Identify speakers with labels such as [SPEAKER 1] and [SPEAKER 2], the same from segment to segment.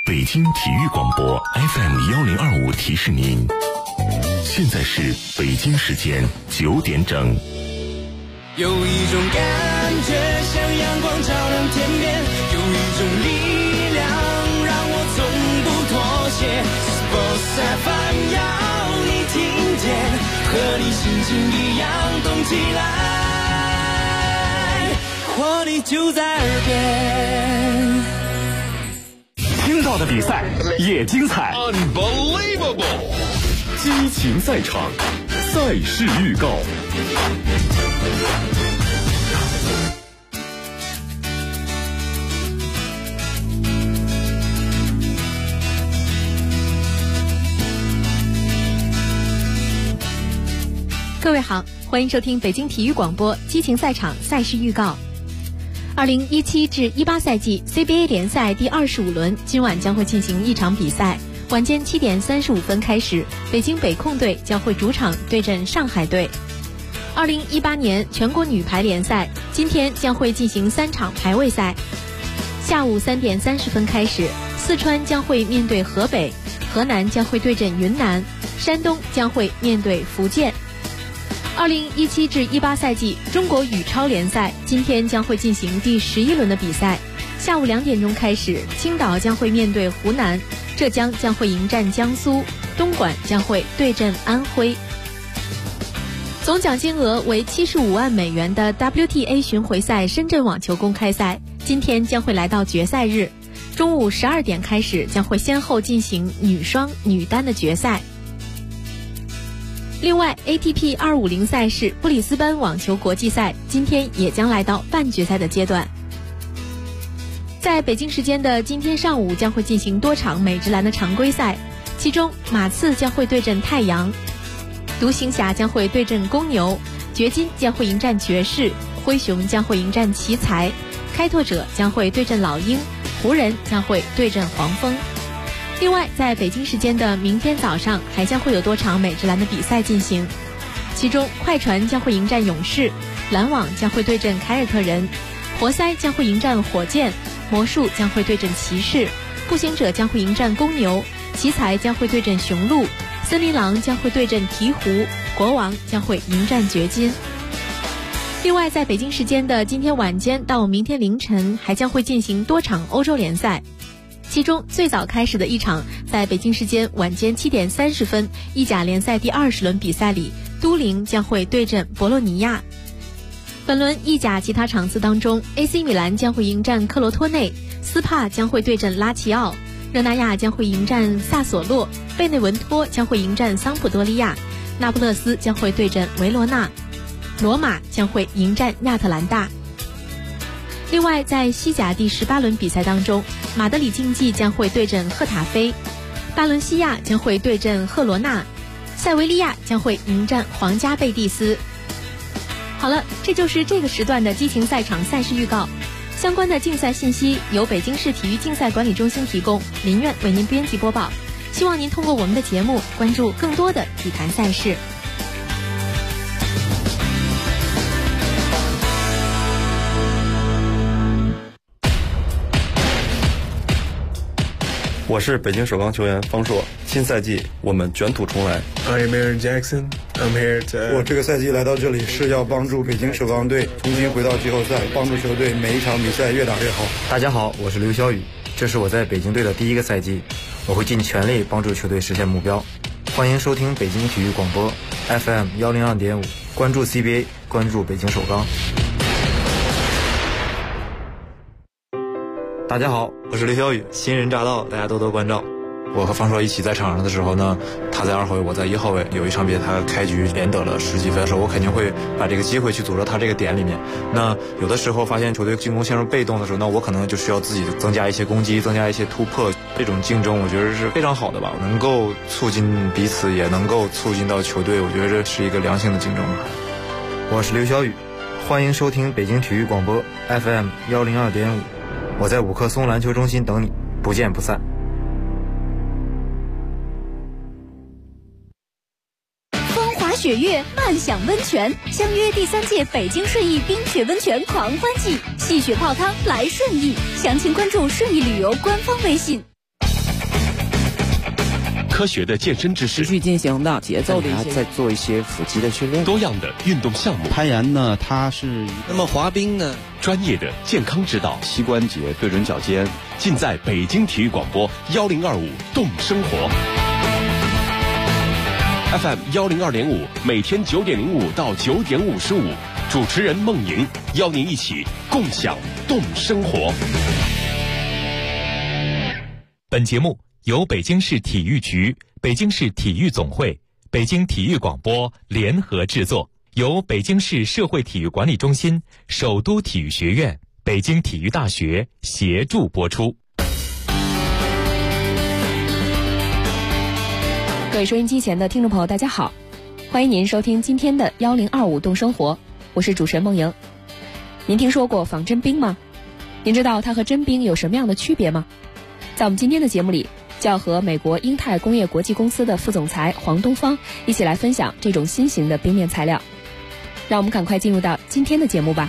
[SPEAKER 1] 北京体育广播 FM1025提示您，现在是北京时间9点整。
[SPEAKER 2] 有一种感觉像阳光照亮天边，有一种力量让我从不妥协。Sports FM 要你听见，和你心情一样动起来，活力就在耳边。
[SPEAKER 3] 听到的比赛也精彩
[SPEAKER 4] ，Unbelievable！
[SPEAKER 3] 激情赛场，赛事预告。
[SPEAKER 5] 各位好，欢迎收听北京体育广播激情赛场赛事预告。2017至18赛季 CBA 联赛第25轮今晚将会进行一场比赛，晚间7点35分开始，北京北控队将会主场对阵上海队。2018年全国女排联赛今天将会进行3场排位赛，下午3点30分开始，四川将会面对河北，河南将会对阵云南，山东将会面对福建。2017至18赛季中国羽超联赛今天将会进行第11轮的比赛，下午2点钟开始，青岛将会面对湖南，浙江将会迎战江苏，东莞将会对阵安徽。总奖金额为75万美元的 WTA 巡回赛深圳网球公开赛今天将会来到决赛日，中午12点开始，将会先后进行女双、女单的决赛。另外 ATP 250赛事布里斯班网球国际赛今天也将来到半决赛的阶段。在北京时间的今天上午将会进行多场美职篮的常规赛，其中马刺将会对阵太阳，独行侠将会对阵公牛，掘金将会迎战爵士，灰熊将会迎战奇才，开拓者将会对阵老鹰，湖人将会对阵黄蜂。另外在北京时间的明天早上还将会有多场美职篮的比赛进行，其中快船将会迎战勇士，篮网将会对阵凯尔特人，活塞将会迎战火箭，魔术将会对阵骑士，步行者将会迎战公牛，奇才将会对阵雄鹿，森林狼将会对阵鹈鹕，国王将会迎战掘金。另外在北京时间的今天晚间到明天凌晨还将会进行多场欧洲联赛，其中最早开始的一场在北京时间晚间7点30分意甲联赛第20轮比赛里，都灵将会对阵博洛尼亚。本轮意甲其他场次当中， AC 米兰将会迎战克罗托内，斯帕将会对阵拉齐奥，热那亚将会迎战萨索洛，贝内文托将会迎战桑普多利亚，那不勒斯将会对阵维罗纳，罗马将会迎战亚特兰大。另外在西甲第18轮比赛当中，马德里竞技将会对阵赫塔菲，巴伦西亚将会对阵赫罗纳，塞维利亚将会迎战皇家贝蒂斯。好了，这就是这个时段的激情赛场赛事预告。相关的竞赛信息由北京市体育竞赛管理中心提供，林苑为您编辑播报。希望您通过我们的节目关注更多的体坛赛事。
[SPEAKER 6] 我是北京首钢球员方硕，新赛季我们卷土重来。
[SPEAKER 7] I'm Aaron Jackson. I'm here to...
[SPEAKER 8] 我这个赛季来到这里是要帮助北京首钢队重新回到季后赛，帮助球队每一场比赛越打越好。
[SPEAKER 9] 大家好，我是刘晓宇，这是我在北京队的第一个赛季，我会尽全力帮助球队实现目标。欢迎收听北京体育广播 FM102.5， 关注 CBA， 关注北京首钢。大家好，我是刘晓宇，新人乍到，大家多多关照。我和方硕一起在场上的时候呢，他在2号位，我在1号位。有一场比赛他开局连得了10几分的时候，我肯定会把这个机会去组织他这个点里面。那有的时候发现球队进攻陷入被动的时候，那我可能就需要自己增加一些攻击，增加一些突破。这种竞争我觉得是非常好的吧，能够促进彼此，也能够促进到球队，我觉得这是一个良性的竞争吧。我是刘晓宇，欢迎收听北京体育广播 FM102.5，我在五棵松篮球中心等你，不见不散。
[SPEAKER 10] 风华雪月，漫享温泉，相约第3届北京顺义冰雪温泉狂欢季，戏雪泡汤来顺义，详情关注顺义旅游官方微信。
[SPEAKER 1] 科学的健身知识，
[SPEAKER 4] 持续进行的节奏的一些，
[SPEAKER 11] 再做一些腹肌的训练，
[SPEAKER 1] 多样的运动项目。
[SPEAKER 12] 攀岩呢，它是
[SPEAKER 13] 那么滑冰呢，
[SPEAKER 1] 专业的健康指导，
[SPEAKER 12] 膝关节对准脚尖，
[SPEAKER 1] 尽在北京体育广播1025动生活。FM 102.5，每天9点05到9点55，主持人孟莹邀您一起共享动生活。
[SPEAKER 14] 本节目由北京市体育局、北京市体育总会、北京体育广播联合制作，由北京市社会体育管理中心、首都体育学院、北京体育大学协助播出。
[SPEAKER 15] 各位收音机前的听众朋友，大家好，欢迎您收听今天的1025动生活，我是主持人孟莹。您听说过仿真冰吗？您知道它和真冰有什么样的区别吗？在我们今天的节目里，就要和美国英泰工业国际公司的副总裁黄东方一起来分享这种新型的冰面材料。让我们赶快进入到今天的节目吧。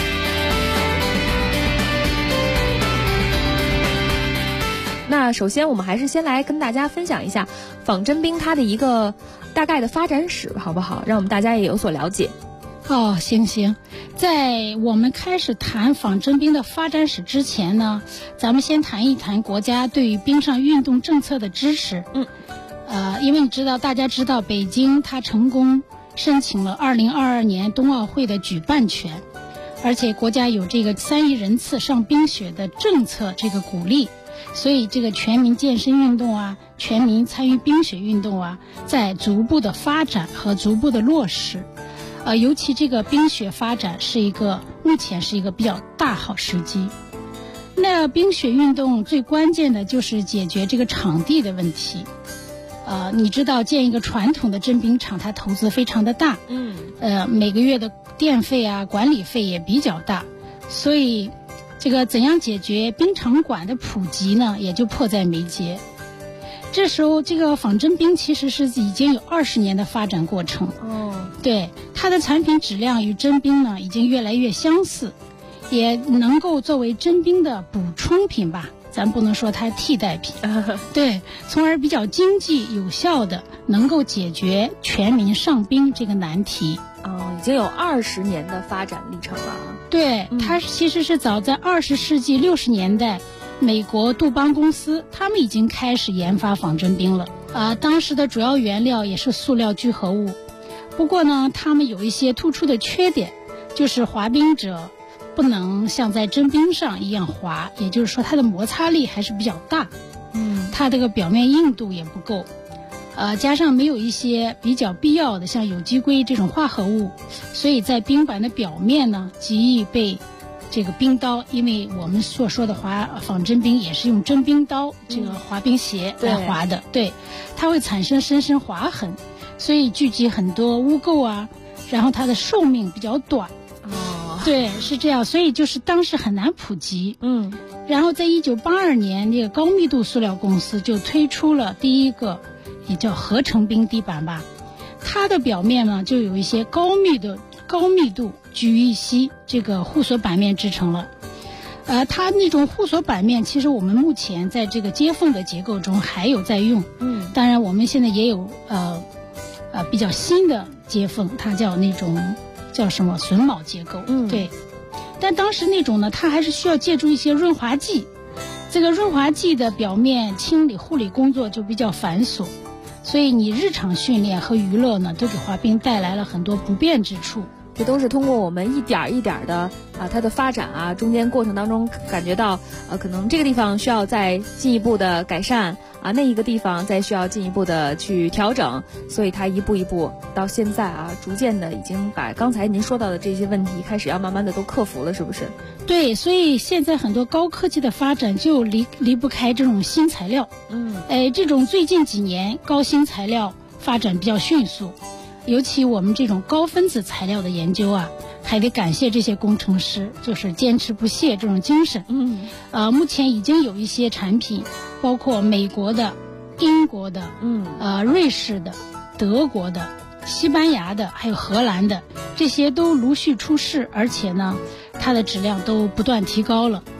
[SPEAKER 15] 那首先我们还是先来跟大家分享一下仿真冰它的一个大概的发展史好不好，让我们大家也有所了解。
[SPEAKER 16] 行，在我们开始谈仿真冰的发展史之前呢，咱们先谈一谈国家对于冰上运动政策的支持。因为大家知道北京它成功申请了2022年冬奥会的举办权，而且国家有这个3亿人次上冰雪的政策这个鼓励，所以这个全民健身运动啊，全民参与冰雪运动啊，在逐步的发展和逐步的落实。尤其这个冰雪发展目前是一个比较大好时机。那冰雪运动最关键的就是解决这个场地的问题。你知道建一个传统的真冰场，它投资非常的大，每个月的电费啊、管理费也比较大，所以这个怎样解决冰场馆的普及呢，也就迫在眉睫。这时候这个仿真冰其实是已经有20年的发展过程。对，它的产品质量与真冰呢已经越来越相似，也能够作为真冰的补充品吧，咱不能说它替代品。对，从而比较经济有效的能够解决全民上冰这个难题。
[SPEAKER 15] 已经有20年的发展历程了。
[SPEAKER 16] 对，它其实是早在20世纪60年代，美国杜邦公司他们已经开始研发仿真冰了。当时的主要原料也是塑料聚合物。不过呢，他们有一些突出的缺点，就是滑冰者不能像在真冰上一样滑，也就是说它的摩擦力还是比较大。它这个表面硬度也不够。加上没有一些比较必要的像有机硅这种化合物，所以在冰板的表面呢，极易被这个冰刀，因为我们所说的仿真冰也是用真冰刀这个滑冰鞋来滑的，对，它会产生深深划痕，所以聚集很多污垢啊，然后它的寿命比较短。对，是这样，所以就是当时很难普及。然后在1982年，那个高密度塑料公司就推出了第一个也叫合成冰底板吧，它的表面呢就有一些高密度聚乙烯这个护锁板面制成了。它那种护锁板面其实我们目前在这个接缝的结构中还有在用。当然我们现在也有比较新的接缝，它叫那种叫什么榫卯结构。对，但当时那种呢，它还是需要借助一些润滑剂，这个润滑剂的表面清理护理工作就比较繁琐，所以你日常训练和娱乐呢，都给滑冰带来了很多不便之处。
[SPEAKER 15] 这都是通过我们一点一点的它的发展啊，中间过程当中感觉到可能这个地方需要再进一步的改善啊，那一个地方再需要进一步的去调整，所以它一步一步到现在啊，逐渐的已经把刚才您说到的这些问题开始要慢慢的都克服了，是不是？
[SPEAKER 16] 对，所以现在很多高科技的发展就离不开这种新材料。这种最近几年高新材料发展比较迅速，尤其我们这种高分子材料的研究啊，还得感谢这些工程师，就是坚持不懈这种精神。目前已经有一些产品，包括美国的、英国的、瑞士的、德国的、西班牙的，还有荷兰的，这些都陆续出世，而且呢，它的质量都不断提高了。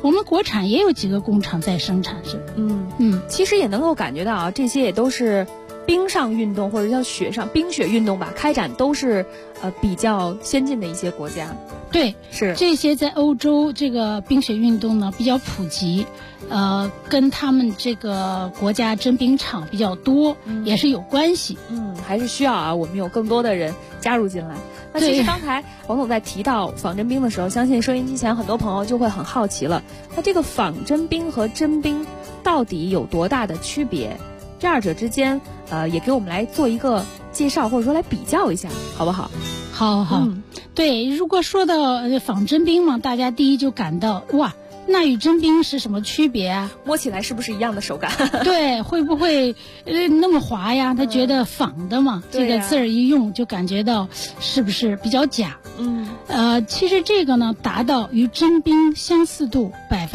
[SPEAKER 16] 我们国产也有几个工厂在生产着。
[SPEAKER 15] 其实也能够感觉到啊，这些也都是冰上运动或者叫冰雪运动吧，开展都是比较先进的一些国家。
[SPEAKER 16] 对，
[SPEAKER 15] 是
[SPEAKER 16] 这些在欧洲这个冰雪运动呢比较普及，跟他们这个国家征兵场比较多，也是有关系。
[SPEAKER 15] 还是需要啊，我们有更多的人加入进来。那其实刚才王总在提到仿真兵的时候，相信收音机前很多朋友就会很好奇了，那这个仿真兵和真兵到底有多大的区别？这二者之间，也给我们来做一个介绍，或者说来比较一下，好不好？
[SPEAKER 16] 好，对，如果说到仿真兵嘛，大家第一就感到哇，那与真兵是什么区别啊？
[SPEAKER 15] 摸起来是不是一样的手感？
[SPEAKER 16] 对，会不会那么滑呀？他觉得仿的嘛，这个字儿一用就感觉到是不是比较假？其实这个呢，达到与真兵相似度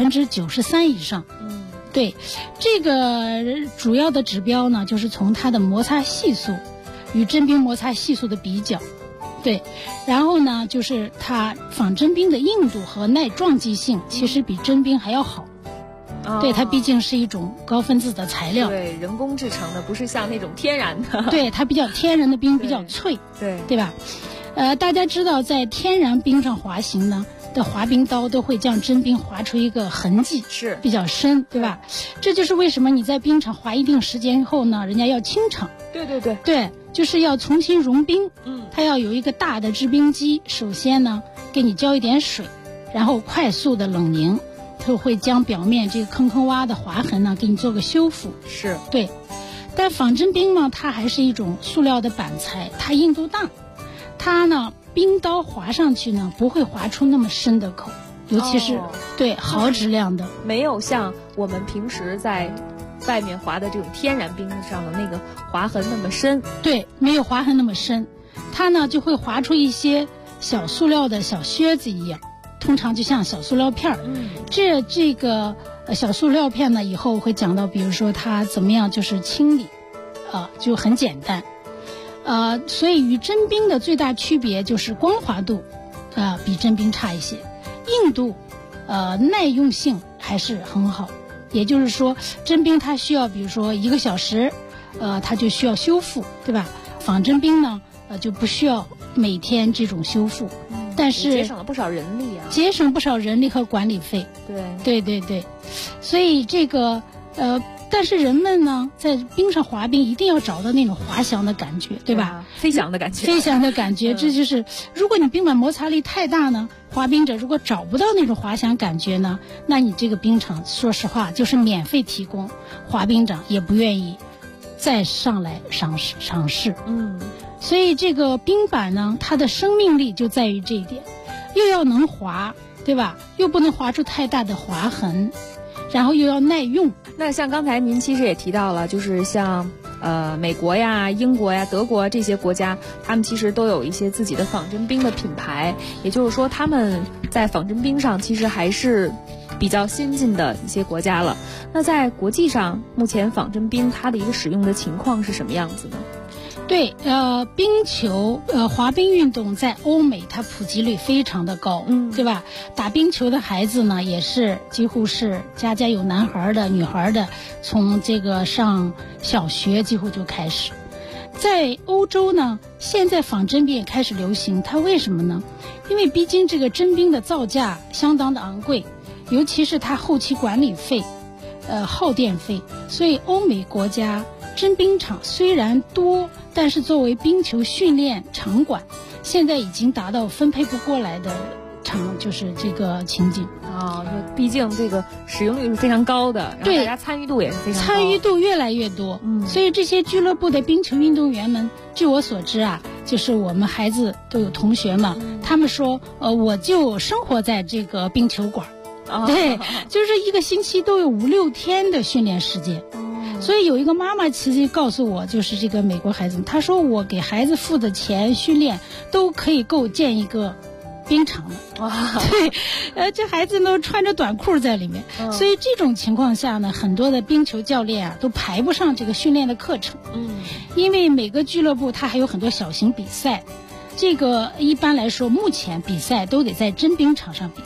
[SPEAKER 16] 93%以上。对，这个主要的指标呢，就是从它的摩擦系数与真兵摩擦系数的比较。对，然后呢，就是它仿真兵的硬度和耐撞击性其实比真兵还要好。对，它毕竟是一种高分子的材料，
[SPEAKER 15] 对，人工制成的，不是像那种天然的。
[SPEAKER 16] 对，它比较天然的冰比较脆，对吧？大家知道，在天然冰上滑行呢的滑冰刀都会将真冰划出一个痕迹，
[SPEAKER 15] 是
[SPEAKER 16] 比较深，对吧？这就是为什么你在冰场滑一定时间后呢，人家要清场。对，就是要重新融冰。它要有一个大的制冰机，首先呢给你浇一点水，然后快速的冷凝，它会将表面这个坑坑洼的划痕呢给你做个修复。
[SPEAKER 15] 是
[SPEAKER 16] 对，但仿真冰呢，它还是一种塑料的板材，它硬度大，它呢冰刀划上去呢不会划出那么深的口，尤其是对好质量的，
[SPEAKER 15] 没有像我们平时在外面划的这种天然冰上的那个划痕那么深。
[SPEAKER 16] 对，没有划痕那么深，它呢就会划出一些小塑料的小靴子一样，通常就像小塑料片儿。这个小塑料片呢，以后会讲到，比如说它怎么样就是清理，就很简单。所以与真冰的最大区别就是光滑度，比真冰差一些，硬度，耐用性还是很好。也就是说，真冰它需要，比如说1个小时，它就需要修复，对吧？仿真冰呢，就不需要每天这种修复，但是
[SPEAKER 15] 节省了不少人力啊，
[SPEAKER 16] 节省不少人力和管理费。对，所以这个但是人们呢，在冰上滑冰一定要找到那种滑翔的感觉，对吧？
[SPEAKER 15] 飞翔的感觉。
[SPEAKER 16] 这就是，如果你冰板摩擦力太大呢，滑冰者如果找不到那种滑翔感觉呢，那你这个冰场说实话就是免费提供，滑冰者也不愿意再上来尝试。所以这个冰板呢，它的生命力就在于这一点，又要能滑，对吧？又不能滑出太大的划痕，然后又要耐用。
[SPEAKER 15] 那像刚才您其实也提到了，就是像美国呀、英国呀、德国这些国家，他们其实都有一些自己的仿真冰的品牌，也就是说他们在仿真冰上其实还是比较先进的一些国家了。那在国际上，目前仿真冰它的一个使用的情况是什么样子呢？
[SPEAKER 16] 对，冰球，滑冰运动在欧美它普及率非常的高，对吧？打冰球的孩子呢，也是几乎是家家有男孩的、女孩的，从这个上小学几乎就开始。在欧洲呢，现在仿真冰也开始流行，它为什么呢？因为毕竟这个真冰的造价相当的昂贵，尤其是它后期管理费，耗电费，所以欧美国家真冰场虽然多，但是作为冰球训练场馆，现在已经达到分配不过来的就是这个情景。
[SPEAKER 15] 毕竟这个使用率是非常高的，然后大家参与度也是非常高，
[SPEAKER 16] 参与度越来越多。所以这些俱乐部的冰球运动员们，据我所知啊，就是我们孩子都有同学嘛，他们说，我就生活在这个冰球馆。对，就是一个星期都有5-6天的训练时间。所以有一个妈妈其实告诉我，就是这个美国孩子，她说我给孩子付的钱训练都可以够建一个冰场的。对，这孩子们穿着短裤在里面，所以这种情况下呢，很多的冰球教练啊都排不上这个训练的课程。因为每个俱乐部它还有很多小型比赛，这个一般来说目前比赛都得在真冰场上比赛。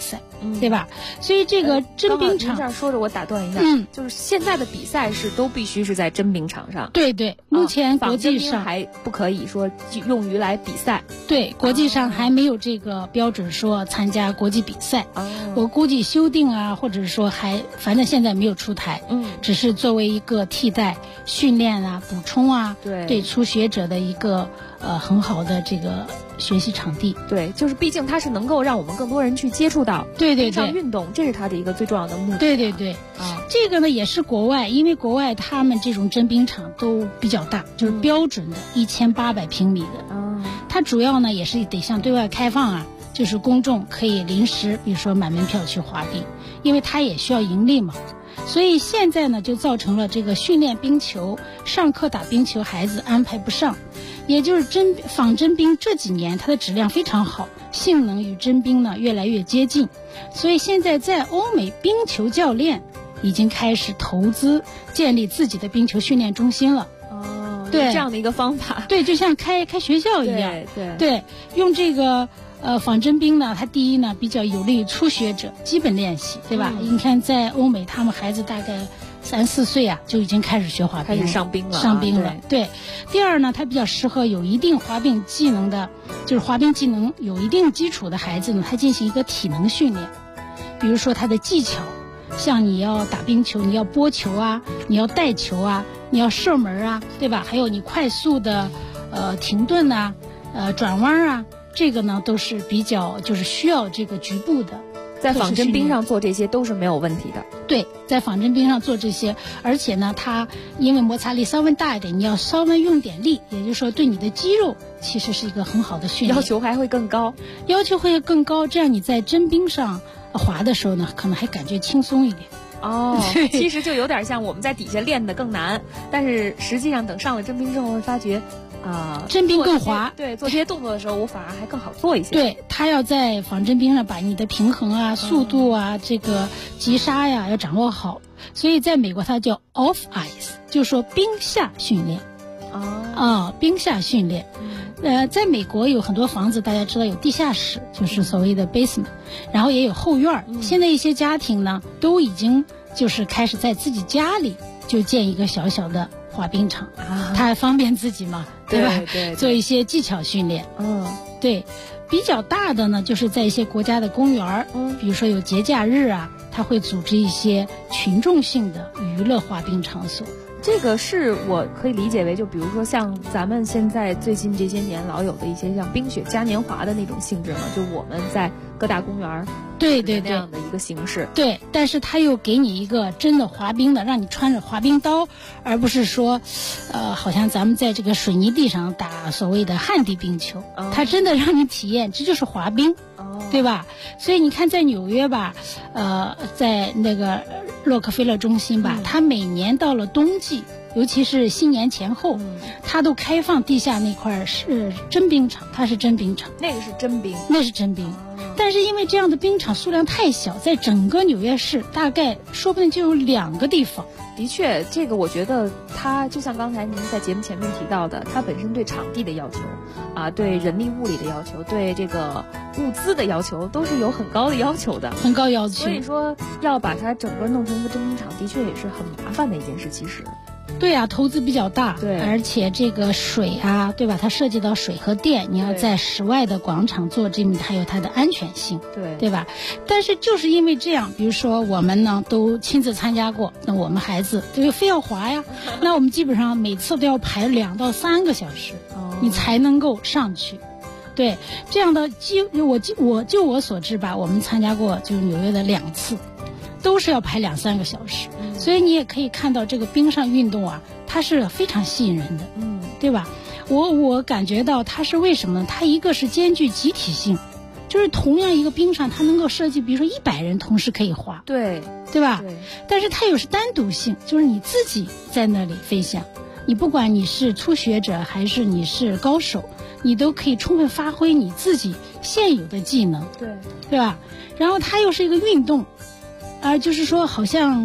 [SPEAKER 16] 对吧？所以这个真冰场，
[SPEAKER 15] 您这样说着我打断一下，就是现在的比赛是都必须是在真冰场上。
[SPEAKER 16] 对对，目前国际上
[SPEAKER 15] 还不可以说用于来比赛。
[SPEAKER 16] 对，国际上还没有这个标准说参加国际比赛。我估计修订啊，或者说反正现在没有出台，只是作为一个替代训练啊、补充啊，对初学者的一个很好的这个学习场地。
[SPEAKER 15] 对，就是毕竟它是能够让我们更多人去接触到冰上运动，这是它的一个最重要的目的。
[SPEAKER 16] 对对对，这个呢也是国外，因为国外他们这种真冰场都比较大，就是标准的1800平米的。它主要呢也是得向对外开放啊，就是公众可以临时，比如说买门票去滑冰，因为它也需要盈利嘛。所以现在呢就造成了这个训练冰球、上课打冰球孩子安排不上，也就是仿真冰这几年它的质量非常好，性能与真冰呢越来越接近，所以现在在欧美冰球教练已经开始投资建立自己的冰球训练中心了。对，
[SPEAKER 15] 这样的一个方法，
[SPEAKER 16] 对，就像开学校一样，对，用这个仿真冰呢，它第一呢比较有利于初学者基本练习，对吧？你看在欧美，他们孩子大概3、4岁啊就已经开始学滑冰，
[SPEAKER 15] 开始上冰了，
[SPEAKER 16] 对。第二呢，它比较适合有一定滑冰技能的，就是滑冰技能有一定基础的孩子呢，他进行一个体能训练，比如说他的技巧。像你要打冰球，你要拨球啊，你要带球啊，你要射门啊，对吧？还有你快速的停顿啊，转弯啊，这个呢都是比较就是需要这个局部的。
[SPEAKER 15] 在仿真冰上做这些都是没有问题的。
[SPEAKER 16] 对，在仿真冰上做这些，而且呢，它因为摩擦力稍微大一点，你要稍微用点力，也就是说对你的肌肉其实是一个很好的训练。
[SPEAKER 15] 要求还会更高，
[SPEAKER 16] 这样你在真冰上滑的时候呢，可能还感觉轻松一点。
[SPEAKER 15] 其实就有点像我们在底下练的更难，但是实际上等上了真冰之后会发觉
[SPEAKER 16] 真冰更滑。
[SPEAKER 15] 对，做这些动作的时候我反而还更好做一些。
[SPEAKER 16] 对，他要在仿真冰上把你的平衡啊、速度啊、这个急刹呀要掌握好，所以在美国它叫 off ice， 就是说冰下训练。冰下训练。在美国有很多房子，大家知道有地下室，就是所谓的 basement， 然后也有后院。现在一些家庭呢，都已经就是开始在自己家里就建一个小小的滑冰场，它方便自己嘛，对吧？
[SPEAKER 15] 对，
[SPEAKER 16] 做一些技巧训练。对，比较大的呢，就是在一些国家的公园，比如说有节假日啊，它会组织一些群众性的娱乐滑冰场所。
[SPEAKER 15] 这个是我可以理解为，就比如说像咱们现在最近这些年老有的一些像冰雪嘉年华的那种性质嘛，就我们在各大公园
[SPEAKER 16] 对
[SPEAKER 15] 那样的一个形式。
[SPEAKER 16] 对，但是他又给你一个真的滑冰的，让你穿着滑冰刀，而不是说好像咱们在这个水泥地上打所谓的旱地冰球，他真的让你体验这就是滑冰。对吧？所以你看，在纽约吧，在那个洛克菲勒中心吧，它每年到了冬季，尤其是新年前后，它都开放地下那块是真冰场，它是真冰场，
[SPEAKER 15] 那个是真冰，
[SPEAKER 16] 那是真冰。但是因为这样的冰场数量太小，在整个纽约市大概说不定就有2个地方。
[SPEAKER 15] 的确，这个我觉得它就像刚才您在节目前面提到的，它本身对场地的要求对人力物力的要求，对这个物资的要求，都是有很高的要求的，
[SPEAKER 16] 很高要求。
[SPEAKER 15] 所以说要把它整个弄成一个真冰场，的确也是很麻烦的一件事。其实
[SPEAKER 16] 对啊，投资比较大，
[SPEAKER 15] 对，
[SPEAKER 16] 而且这个水啊，对吧？它涉及到水和电，你要在室外的广场做这个，还有它的安全性，对吧？但是就是因为这样，比如说我们呢都亲自参加过，那我们孩子就非要滑呀，那我们基本上每次都要排2到3个小时，你才能够上去。对，这样的我所知吧，我们参加过就是纽约的2次。都是要排2、3个小时，所以你也可以看到这个冰上运动啊，它是非常吸引人的，对吧？我感觉到它是为什么呢？它一个是兼具集体性，就是同样一个冰上，它能够设计，比如说100人同时可以滑，对吧？对。但是它又是单独性，就是你自己在那里飞翔，你不管你是初学者还是你是高手，你都可以充分发挥你自己现有的技能，对吧？然后它又是一个运动。就是说好像打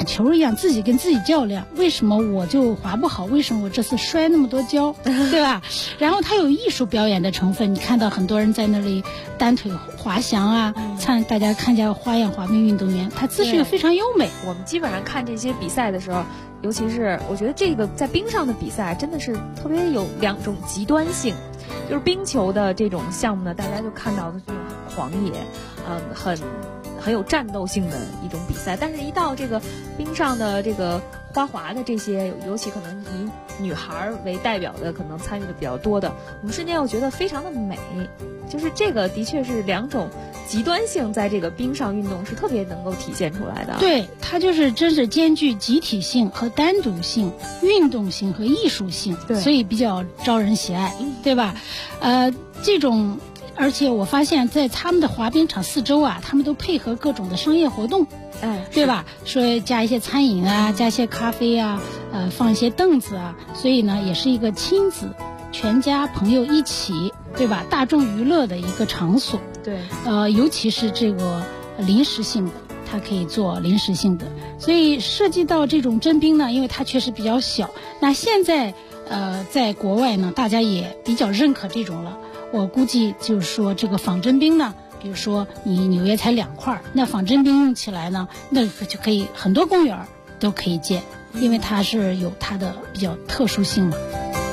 [SPEAKER 16] 打球一样，自己跟自己较量，为什么我就滑不好？为什么我这次摔那么多跤，对吧？然后它有艺术表演的成分，你看到很多人在那里单腿滑翔啊，大家看一下花样滑冰运动员，他姿势又非常优美。
[SPEAKER 15] 我们基本上看这些比赛的时候，尤其是我觉得这个在冰上的比赛真的是特别有两种极端性，就是冰球的这种项目呢，大家就看到的这种很狂野，很有战斗性的一种比赛，但是一到这个冰上的这个花滑的这些，尤其可能以女孩为代表的，可能参与的比较多的，我们瞬间又觉得非常的美，就是这个的确是两种极端性在这个冰上运动是特别能够体现出来的。
[SPEAKER 16] 对，它就是真是兼具集体性和单独性、运动性和艺术性，所以比较招人喜爱，对吧？这种。而且我发现在他们的滑冰场四周啊，他们都配合各种的商业活动，对吧？说加一些餐饮啊，加一些咖啡啊，放一些凳子啊，所以呢，也是一个亲子、全家朋友一起，对吧？大众娱乐的一个场所。
[SPEAKER 15] 对。
[SPEAKER 16] 尤其是这个临时性的，它可以做临时性的，所以涉及到这种真冰呢，因为它确实比较小。那现在在国外呢，大家也比较认可这种了。我估计就是说这个仿真冰呢，比如说你纽约才2块，那仿真冰用起来呢，那就可以很多公园都可以建，因为它是有它的比较特殊性嘛。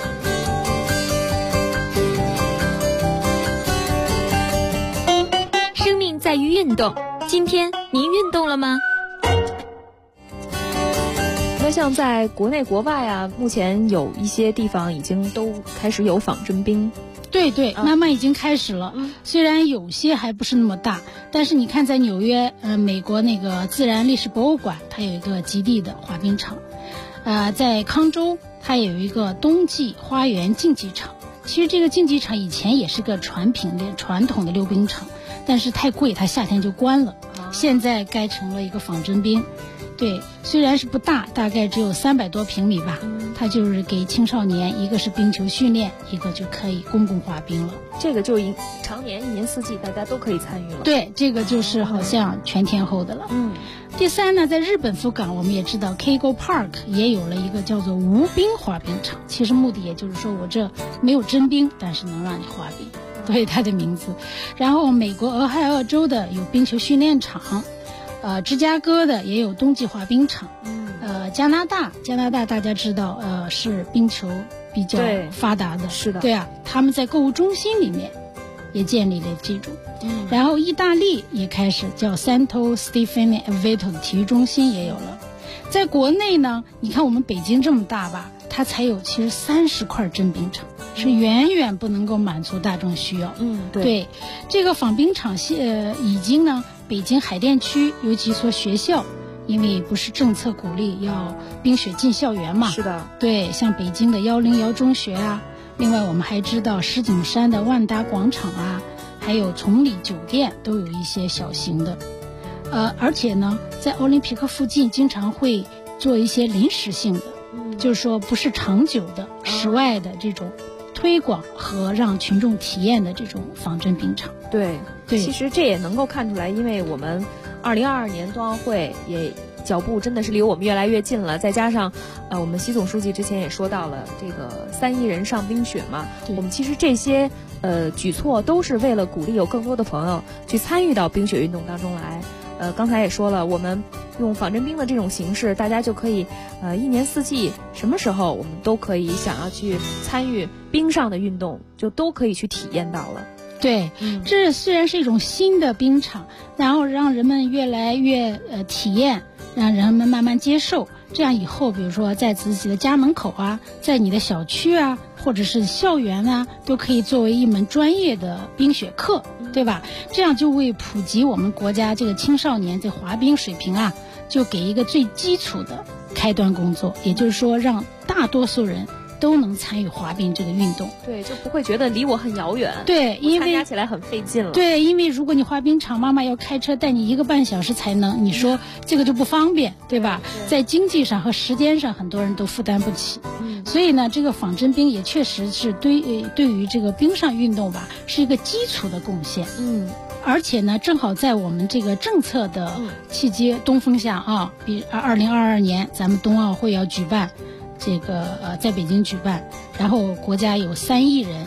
[SPEAKER 5] 生命在于运动，今天您运动了吗？
[SPEAKER 15] 那像在国内国外啊，目前有一些地方已经都开始有仿真冰。
[SPEAKER 16] 对，慢慢已经开始了。虽然有些还不是那么大，但是你看在纽约，美国那个自然历史博物馆，它有一个极地的滑冰场。在康州，它有一个冬季花园竞技场。其实这个竞技场以前也是个传统的溜冰场，但是太贵，它夏天就关了。现在改成了一个仿真冰。对，虽然是不大，大概只有300多平米吧，它就是给青少年，一个是冰球训练，一个就可以公共滑冰了。
[SPEAKER 15] 这个就常年1年4季大家都可以参与了。
[SPEAKER 16] 对，这个就是好像全天候的了。第三呢，在日本福冈我们也知道 Keigo Park 也有了一个叫做无冰滑冰场，其实目的也就是说我这没有真冰，但是能让你滑冰，对它的名字。然后美国俄亥俄州的有冰球训练场，芝加哥的也有冬季滑冰场，加拿大大家知道，是冰球比较发达的，
[SPEAKER 15] 是的，
[SPEAKER 16] 对啊，他们在购物中心里面也建立了这种，然后意大利也开始叫 Santo Stefano Aveto 体育中心也有了。在国内呢，你看我们北京这么大吧，它才有其实30块真冰场，是远远不能够满足大众需要。对，这个仿冰场已经呢，北京海淀区有几所学校，因为不是政策鼓励要冰雪进校园嘛，
[SPEAKER 15] 是的，
[SPEAKER 16] 对，像北京的101中学啊，另外我们还知道石景山的万达广场啊，还有崇礼酒店都有一些小型的，而且呢，在奥林匹克附近经常会做一些临时性的，就是说不是长久的室外的这种推广和让群众体验的这种仿真冰场。
[SPEAKER 15] 对，其实这也能够看出来，因为我们2022年冬奥会也脚步真的是离我们越来越近了，再加上我们习总书记之前也说到了这个3亿人上冰雪嘛，我们其实这些举措都是为了鼓励有更多的朋友去参与到冰雪运动当中来。刚才也说了，我们用仿真冰的这种形式，大家就可以1年4季什么时候我们都可以想要去参与冰上的运动，就都可以去体验到了。
[SPEAKER 16] 对，这虽然是一种新的冰场，然后让人们越来越体验，让人们慢慢接受，这样以后比如说在自己的家门口啊，在你的小区啊，或者是校园啊，都可以作为一门专业的冰雪课，对吧？这样就为普及我们国家这个青少年的滑冰水平啊，就给一个最基础的开端工作，也就是说让大多数人都能参与滑冰这个运动。
[SPEAKER 15] 对，就不会觉得离我很遥远。
[SPEAKER 16] 对，因为
[SPEAKER 15] 参加起来很费劲了。
[SPEAKER 16] 对，因为如果你滑冰场妈妈要开车带你1个半小时才能，你说这个就不方便，对吧？在经济上和时间上很多人都负担不起。所以呢，这个仿真冰也确实是对于这个冰上运动吧，是一个基础的贡献。 而且呢，正好在我们这个政策的契机东风下啊，比2022年咱们冬奥会要举办，这个在北京举办，然后国家有3亿人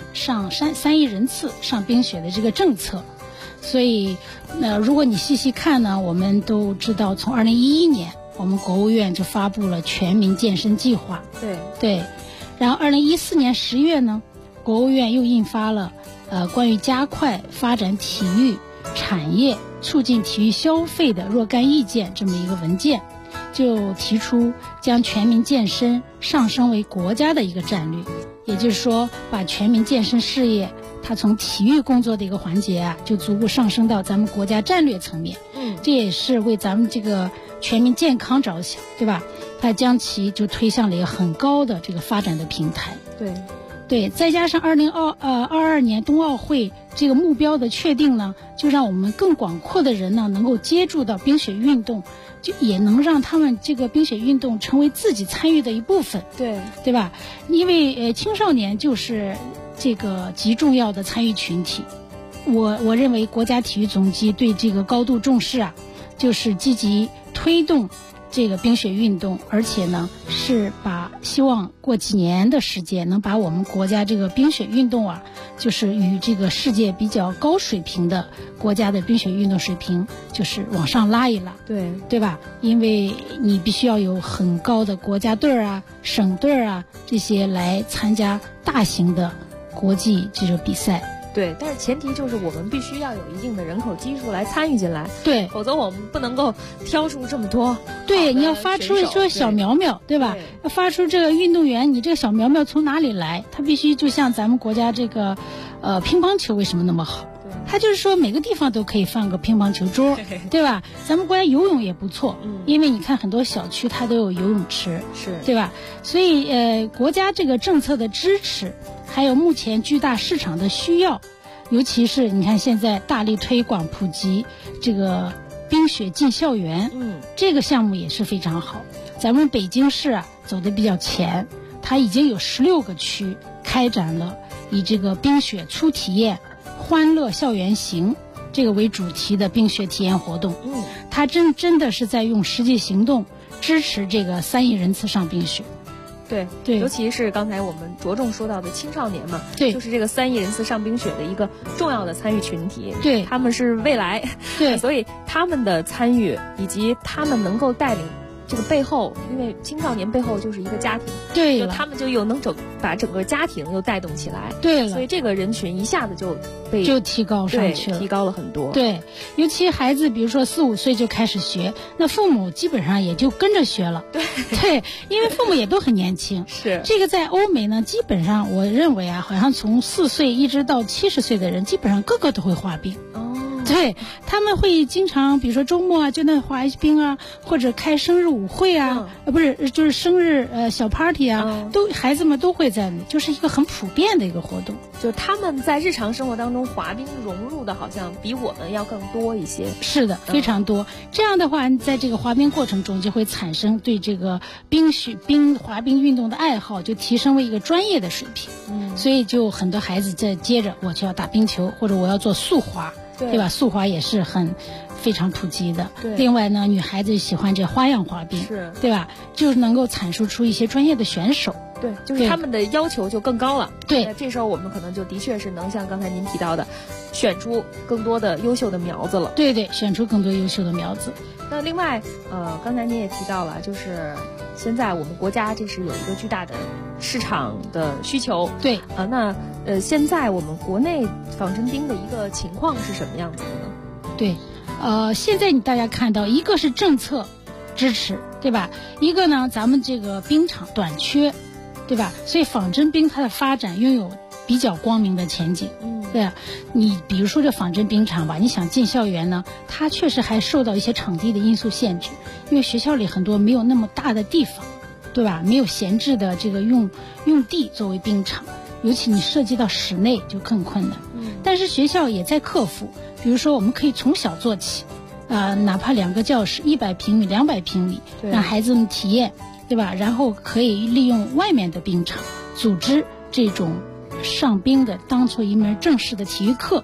[SPEAKER 16] 3亿人次上冰雪的这个政策，所以如果你细细看呢，我们都知道从2011年我们国务院就发布了全民健身计划，对，然后2014年10月呢，国务院又印发了关于加快发展体育产业、促进体育消费的若干意见这么一个文件，就提出将全民健身上升为国家的一个战略，也就是说把全民健身事业它从体育工作的一个环节啊，就逐步上升到咱们国家战略层面。这也是为咱们这个全民健康着想，对吧？它将其就推向了一个很高的这个发展的平台。对，再加上2022年冬奥会这个目标的确定呢，就让我们更广阔的人呢能够接触到冰雪运动，就也能让他们这个冰雪运动成为自己参与的一部分，对吧？因为青少年就是这个极重要的参与群体。我认为国家体育总局对这个高度重视啊，就是积极推动这个冰雪运动，而且呢是希望过几年的时间能把我们国家这个冰雪运动啊，就是与这个世界比较高水平的国家的冰雪运动水平就是往上拉一拉，对吧？因为你必须要有很高的国家队啊、省队啊这些来参加大型的国际这个比赛。
[SPEAKER 5] 对，但是前提就是我们必须要有一定的人口基数来参与进来，
[SPEAKER 16] 对，
[SPEAKER 5] 否则我们不能够挑出这么多。
[SPEAKER 16] 对，你要发出说小苗苗，对吧？要发出这个运动员，你这个小苗苗从哪里来？他必须就像咱们国家这个乒乓球为什么那么好？他就是说每个地方都可以放个乒乓球桌，对吧？咱们国家游泳也不错，因为你看很多小区它都有游泳池，对吧？所以国家这个政策的支持，还有目前巨大市场的需要，尤其是你看现在大力推广普及这个冰雪进校园，这个项目也是非常好。咱们北京市啊走得比较前，它已经有16个区开展了以这个冰雪初体验、欢乐校园行这个为主题的冰雪体验活动。它真的是在用实际行动支持这个3亿人次上冰雪。对，
[SPEAKER 5] 尤其是刚才我们着重说到的青少年嘛，就是这个3亿人次上冰雪的一个重要的参与群体，
[SPEAKER 16] 对，
[SPEAKER 5] 他们是未来，
[SPEAKER 16] 对，
[SPEAKER 5] 所以他们的参与以及他们能够带领这个背后，因为青少年背后就是一个家庭，
[SPEAKER 16] 对，
[SPEAKER 5] 就他们就又能把整个家庭又带动起来，
[SPEAKER 16] 对，
[SPEAKER 5] 所以这个人群一下子就
[SPEAKER 16] 提高上去了，
[SPEAKER 5] 提高了很多。
[SPEAKER 16] 对，尤其孩子比如说4、5岁就开始学，那父母基本上也就跟着学了，对，因为父母也都很年轻。
[SPEAKER 5] 是
[SPEAKER 16] 这个在欧美呢，基本上我认为啊，好像从4岁一直到70岁的人，基本上个个都会滑冰。对，他们会经常比如说周末啊就那滑冰啊，或者开生日舞会啊，不是就是生日小 party 啊，都孩子们都会在那，就是一个很普遍的一个活动。
[SPEAKER 5] 就他们在日常生活当中滑冰融入的好像比我们要更多一些。
[SPEAKER 16] 是的，非常多。这样的话，在这个滑冰过程中就会产生对这个滑冰运动的爱好，就提升为一个专业的水平。所以就很多孩子在接着我就要打冰球，或者我要做速滑。对吧？速滑也是非常普及的。另外呢，女孩子喜欢这花样滑冰，对吧？就能够阐述出一些专业的选手。
[SPEAKER 5] 对，就是他们的要求就更高了。
[SPEAKER 16] 对，
[SPEAKER 5] 这时候我们可能就的确是能像刚才您提到的，选出更多的优秀的苗子了。
[SPEAKER 16] 对，选出更多优秀的苗子。
[SPEAKER 5] 那另外，刚才您也提到了，就是现在我们国家这是有一个巨大的市场的需求。
[SPEAKER 16] 对，
[SPEAKER 5] 那现在我们国内仿真冰的一个情况是什么样子的呢？
[SPEAKER 16] 对，现在大家看到，一个是政策支持，对吧？一个呢，咱们这个冰场短缺，对吧？所以仿真冰它的发展拥有比较光明的前景。对啊，你比如说这仿真冰场吧，你想进校园呢，它确实还受到一些场地的因素限制，因为学校里很多没有那么大的地方，对吧？没有闲置的这个用地作为冰场，尤其你涉及到室内就更困难。但是学校也在克服，比如说我们可以从小做起，哪怕2个教室100平米、200平米，让孩子们体验，对吧？然后可以利用外面的冰场组织这种上冰的当做一门正式的体育课，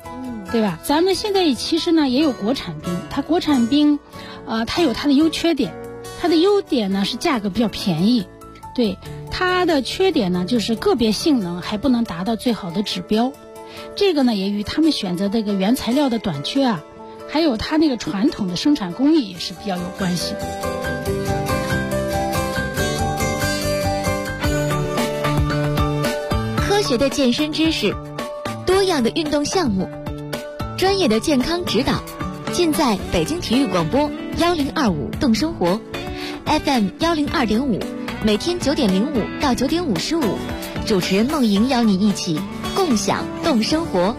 [SPEAKER 16] 对吧？咱们现在其实呢也有国产冰，它国产冰，它有它的优缺点。它的优点呢是价格比较便宜，对，它的缺点呢就是个别性能还不能达到最好的指标。这个呢也与他们选择这个原材料的短缺啊，还有它那个传统的生产工艺也是比较有关系。
[SPEAKER 5] 科学的健身知识，多样的运动项目，专业的健康指导，尽在北京体育广播1025动生活 FM 102.5，每天9点05到9点55，主持人梦莹邀你一起共享动生活。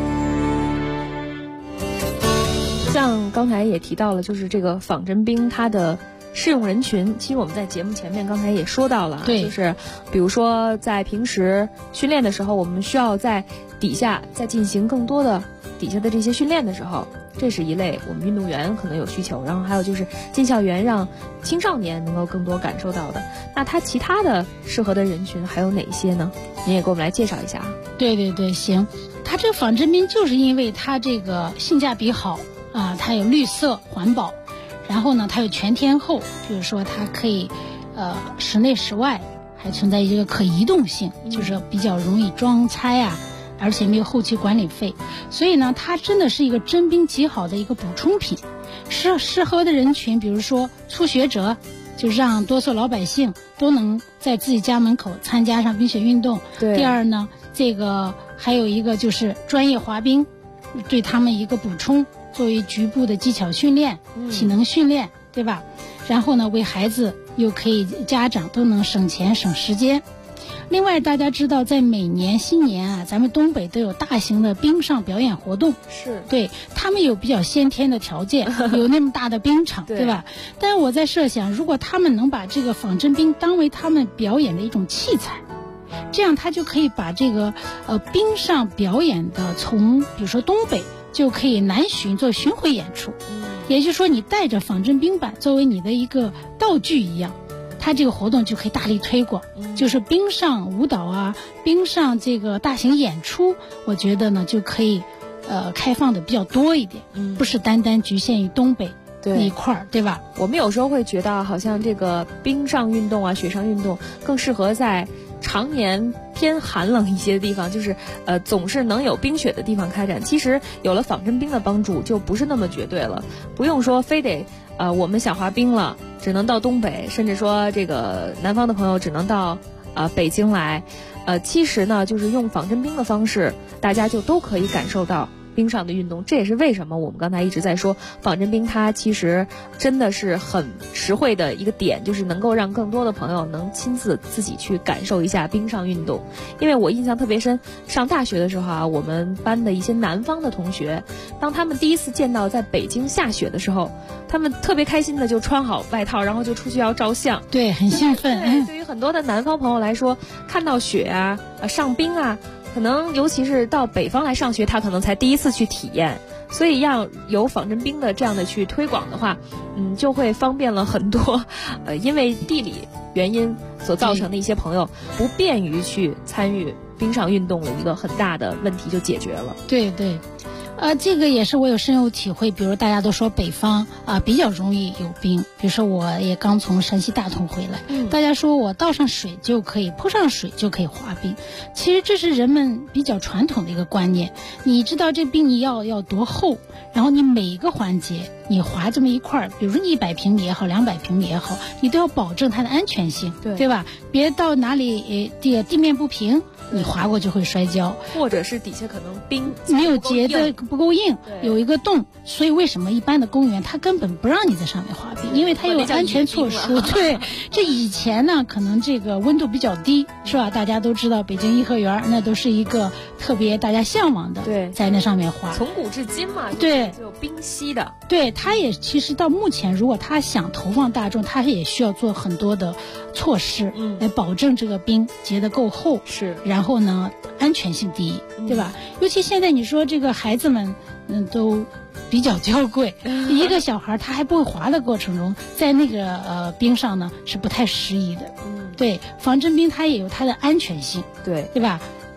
[SPEAKER 15] 像刚才也提到了，就是这个仿真冰它的适用人群，其实我们在节目前面刚才也说到了，
[SPEAKER 16] 对，
[SPEAKER 15] 就是比如说在平时训练的时候，我们需要在底下再进行更多的底下的这些训练的时候，这是一类我们运动员可能有需求。然后还有就是进校园让青少年能够更多感受到的。那它其他的适合的人群还有哪些呢？您也给我们来介绍一下。
[SPEAKER 16] 对对对，行。它这个仿真冰就是因为它这个性价比好啊，它有绿色环保，然后呢它有全天候，就是说它可以室内室外，还存在一个可移动性，就是比较容易装拆啊，而且没有后期管理费，所以呢它真的是一个真冰极好的一个补充品。适合的人群比如说初学者，就让多数老百姓都能在自己家门口参加上冰雪运动。
[SPEAKER 15] 对。
[SPEAKER 16] 第二呢，这个还有一个就是专业滑冰，对他们一个补充，作为局部的技巧训练、体能训练，对吧？然后呢，为孩子又可以家长都能省钱省时间。另外大家知道，在每年新年啊，咱们东北都有大型的冰上表演活动，
[SPEAKER 15] 是
[SPEAKER 16] 对他们有比较先天的条件，有那么大的冰场，对吧？但是我在设想，如果他们能把这个仿真冰当为他们表演的一种器材，这样他就可以把这个冰上表演的从比如说东北就可以南巡做巡回演出，也就是说你带着仿真冰板作为你的一个道具一样，它这个活动就可以大力推广，就是冰上舞蹈啊，冰上这个大型演出，我觉得呢就可以开放的比较多一点，不是单单局限于东北那一块儿，对吧？
[SPEAKER 15] 我们有时候会觉得好像这个冰上运动啊、雪上运动更适合在常年偏寒冷一些的地方，就是总是能有冰雪的地方开展。其实有了仿真冰的帮助，就不是那么绝对了，不用说非得我们想滑冰了只能到东北，甚至说这个南方的朋友只能到北京来。其实呢，就是用仿真冰的方式，大家就都可以感受到冰上的运动。这也是为什么我们刚才一直在说仿真冰它其实真的是很实惠的一个点，就是能够让更多的朋友能亲自自己去感受一下冰上运动。因为我印象特别深，上大学的时候啊，我们班的一些南方的同学，当他们第一次见到在北京下雪的时候，他们特别开心的就穿好外套，然后就出去要照相，
[SPEAKER 16] 对，很兴奋。
[SPEAKER 15] 对于很多的南方朋友来说，看到雪啊、上冰啊，可能尤其是到北方来上学，他可能才第一次去体验，所以要有仿真冰的这样的去推广的话，就会方便了很多因为地理原因所造成的一些朋友不便于去参与冰上运动的一个很大的问题就解决了。
[SPEAKER 16] 对对。这个也是我有深有体会。比如大家都说北方比较容易有冰，比如说我也刚从山西大同回来，大家说我倒上水就可以，泼上水就可以滑冰。其实这是人们比较传统的一个观念。你知道这冰你要多厚，然后你每一个环节你滑这么一块，比如说你100平米也好，200平米也好，你都要保证它的安全性，对吧？别到哪里地面不平，你滑过就会摔跤，
[SPEAKER 15] 或者是底下可能冰
[SPEAKER 16] 没有结的不够硬，有一个洞。所以为什么一般的公园它根本不让你在上面滑冰，因为它有安全措施。对，这以前呢可能这个温度比较低，是吧？大家都知道北京颐和园那都是一个特别大家向往的，
[SPEAKER 15] 对，
[SPEAKER 16] 在那上面滑，
[SPEAKER 15] 从古至今嘛，
[SPEAKER 16] 对，
[SPEAKER 15] 就有冰溪的。
[SPEAKER 16] 对，它也其实到目前如果它想投放大众，它也需要做很多的措施，来保证这个冰结得够厚，
[SPEAKER 15] 是，
[SPEAKER 16] 然后呢安全性第一，对吧？尤其现在你说这个孩子们都比较娇贵，一个小孩他还不会滑的过程中，在那个冰上呢是不太适宜的。对，仿真冰它也有它的安全性，
[SPEAKER 15] 对
[SPEAKER 16] 吧？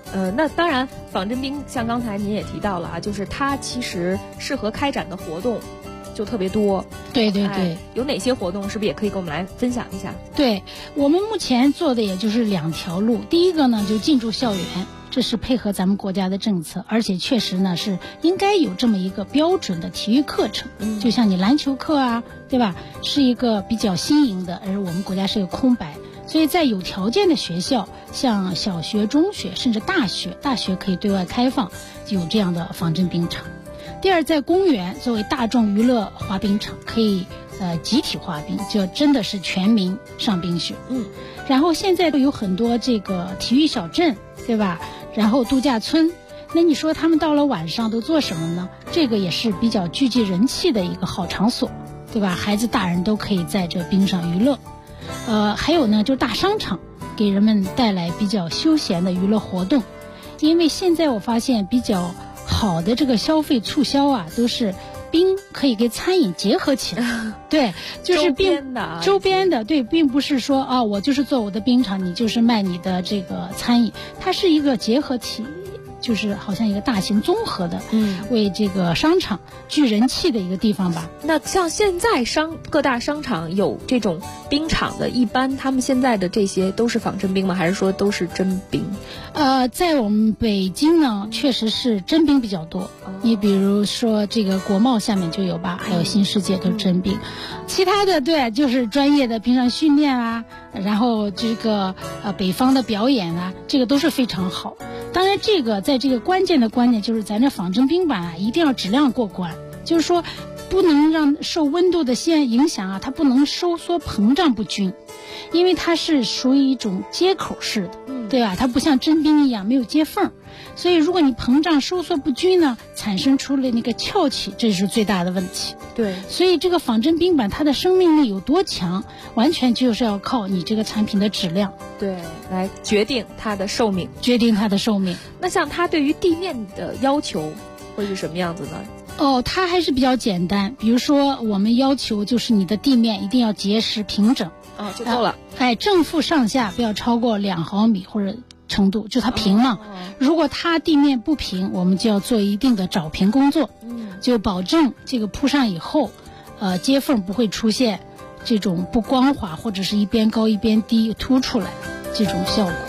[SPEAKER 15] 那当然，仿真冰像刚才您也提到了啊，就是它其实适合开展的活动就特别多。
[SPEAKER 16] 对对对，
[SPEAKER 15] 有哪些活动是不是也可以跟我们来分享一下？
[SPEAKER 16] 对，我们目前做的也就是2条路，第一个呢就进驻校园，这是配合咱们国家的政策，而且确实呢是应该有这么一个标准的体育课程，就像你篮球课啊，对吧？是一个比较新颖的，而我们国家是个空白。所以在有条件的学校，像小学、中学甚至大学可以对外开放，有这样的仿真冰场。第二，在公园作为大众娱乐滑冰场，可以集体滑冰，就真的是全民上冰雪。然后现在都有很多这个体育小镇，对吧？然后度假村，那你说他们到了晚上都做什么呢？这个也是比较聚集人气的一个好场所，对吧？孩子大人都可以在这冰上娱乐。还有呢，就是大商场给人们带来比较休闲的娱乐活动，因为现在我发现比较好的这个消费促销啊，都是冰可以跟餐饮结合起来，对，就是周边的，对，并不是说啊，我就是做我的冰场，你就是卖你的这个餐饮，它是一个结合体。就是好像一个大型综合的，为这个商场聚人气的一个地方吧。
[SPEAKER 15] 那像现在各大商场有这种冰场的，一般他们现在的这些都是仿真冰吗？还是说都是真冰？
[SPEAKER 16] 在我们北京呢，确实是真冰比较多。你比如说这个国贸下面就有吧，还有新世界都是真冰。其他的对，就是专业的冰上训练啊，然后这个北方的表演啊，这个都是非常好。当然，这个在这个关键的观点就是咱这仿真冰板啊，一定要质量过关，就是说不能让受温度的影响啊，它不能收缩膨胀不均，因为它是属于一种接口式的，对吧？它不像真冰一样没有接缝，所以如果你膨胀收缩不均呢，产生出了那个翘起，这是最大的问题。
[SPEAKER 15] 对，
[SPEAKER 16] 所以这个仿真冰板它的生命力有多强，完全就是要靠你这个产品的质量，
[SPEAKER 15] 对，来决定它的寿命。
[SPEAKER 16] 那
[SPEAKER 15] 像它对于地面的要求会是什么样子呢？
[SPEAKER 16] 它还是比较简单，比如说我们要求就是你的地面一定要结实平整，
[SPEAKER 15] 就够了。
[SPEAKER 16] 正负上下不要超过2毫米或者程度，就它平嘛。如果它地面不平，我们就要做一定的找平工作，就保证这个铺上以后，接缝不会出现这种不光滑或者是一边高一边低凸出来这种效果。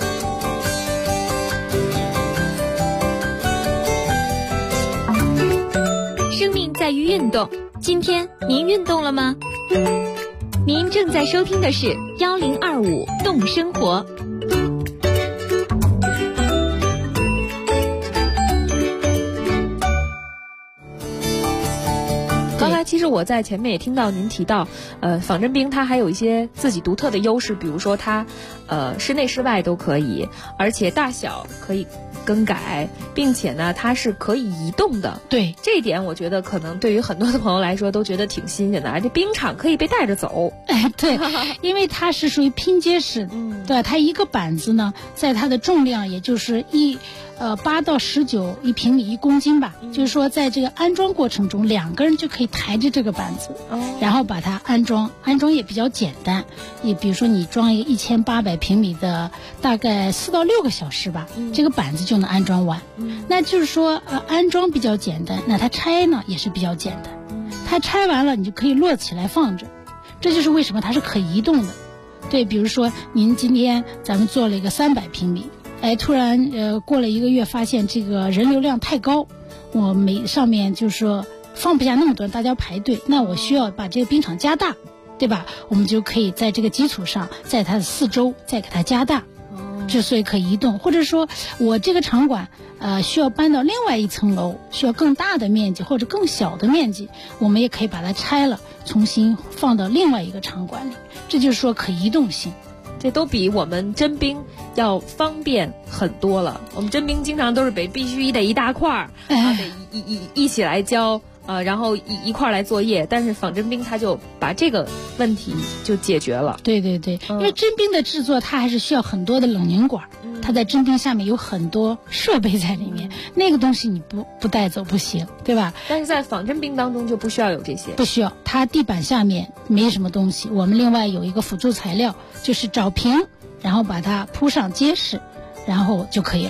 [SPEAKER 5] 生命在于运动，今天您运动了吗？您正在收听的是1025动生活。
[SPEAKER 15] 刚才其实我在前面也听到您提到，仿真冰它还有一些自己独特的优势，比如说它，室内室外都可以，而且大小可以更改，并且呢，它是可以移动的。
[SPEAKER 16] 对，
[SPEAKER 15] 这一点我觉得可能对于很多的朋友来说都觉得挺新鲜的，而且冰场可以被带着走。
[SPEAKER 16] 对，因为它是属于拼接式的，对，它一个板子呢，在它的重量也就是8到191平米1公斤吧，就是说在这个安装过程中，2个人就可以抬着这个板子，然后把它安装也比较简单。也比如说你装一个1800平米的，大概4到6个小时吧，这个板子就能安装完。那就是说安装比较简单，那它拆呢也是比较简单。它拆完了你就可以摞起来放着，这就是为什么它是可移动的。对，比如说您今天咱们做了一个300平米。突然过了1个月，发现这个人流量太高，我上面就是说放不下那么多人，大家排队，那我需要把这个冰场加大，对吧？我们就可以在这个基础上，在它的4周再给它加大，之所以可以移动，或者说我这个场馆需要搬到另外1层楼，需要更大的面积或者更小的面积，我们也可以把它拆了，重新放到另外一个场馆里，这就是说可移动性。
[SPEAKER 15] 这都比我们真冰要方便很多了。我们真冰经常都是必须得一大块儿，得一起来浇，然后一块来作业。但是仿真冰它就把这个问题就解决了。
[SPEAKER 16] 对对对，因为真冰的制作它还是需要很多的冷凝管，它在真冰下面有很多设备在里面，那个东西你不带走不行，对吧？
[SPEAKER 15] 但是在仿真冰当中就不需要有这些，
[SPEAKER 16] 不需要，它地板下面没什么东西，我们另外有一个辅助材料，就是找平，然后把它铺上结实，然后就可以了。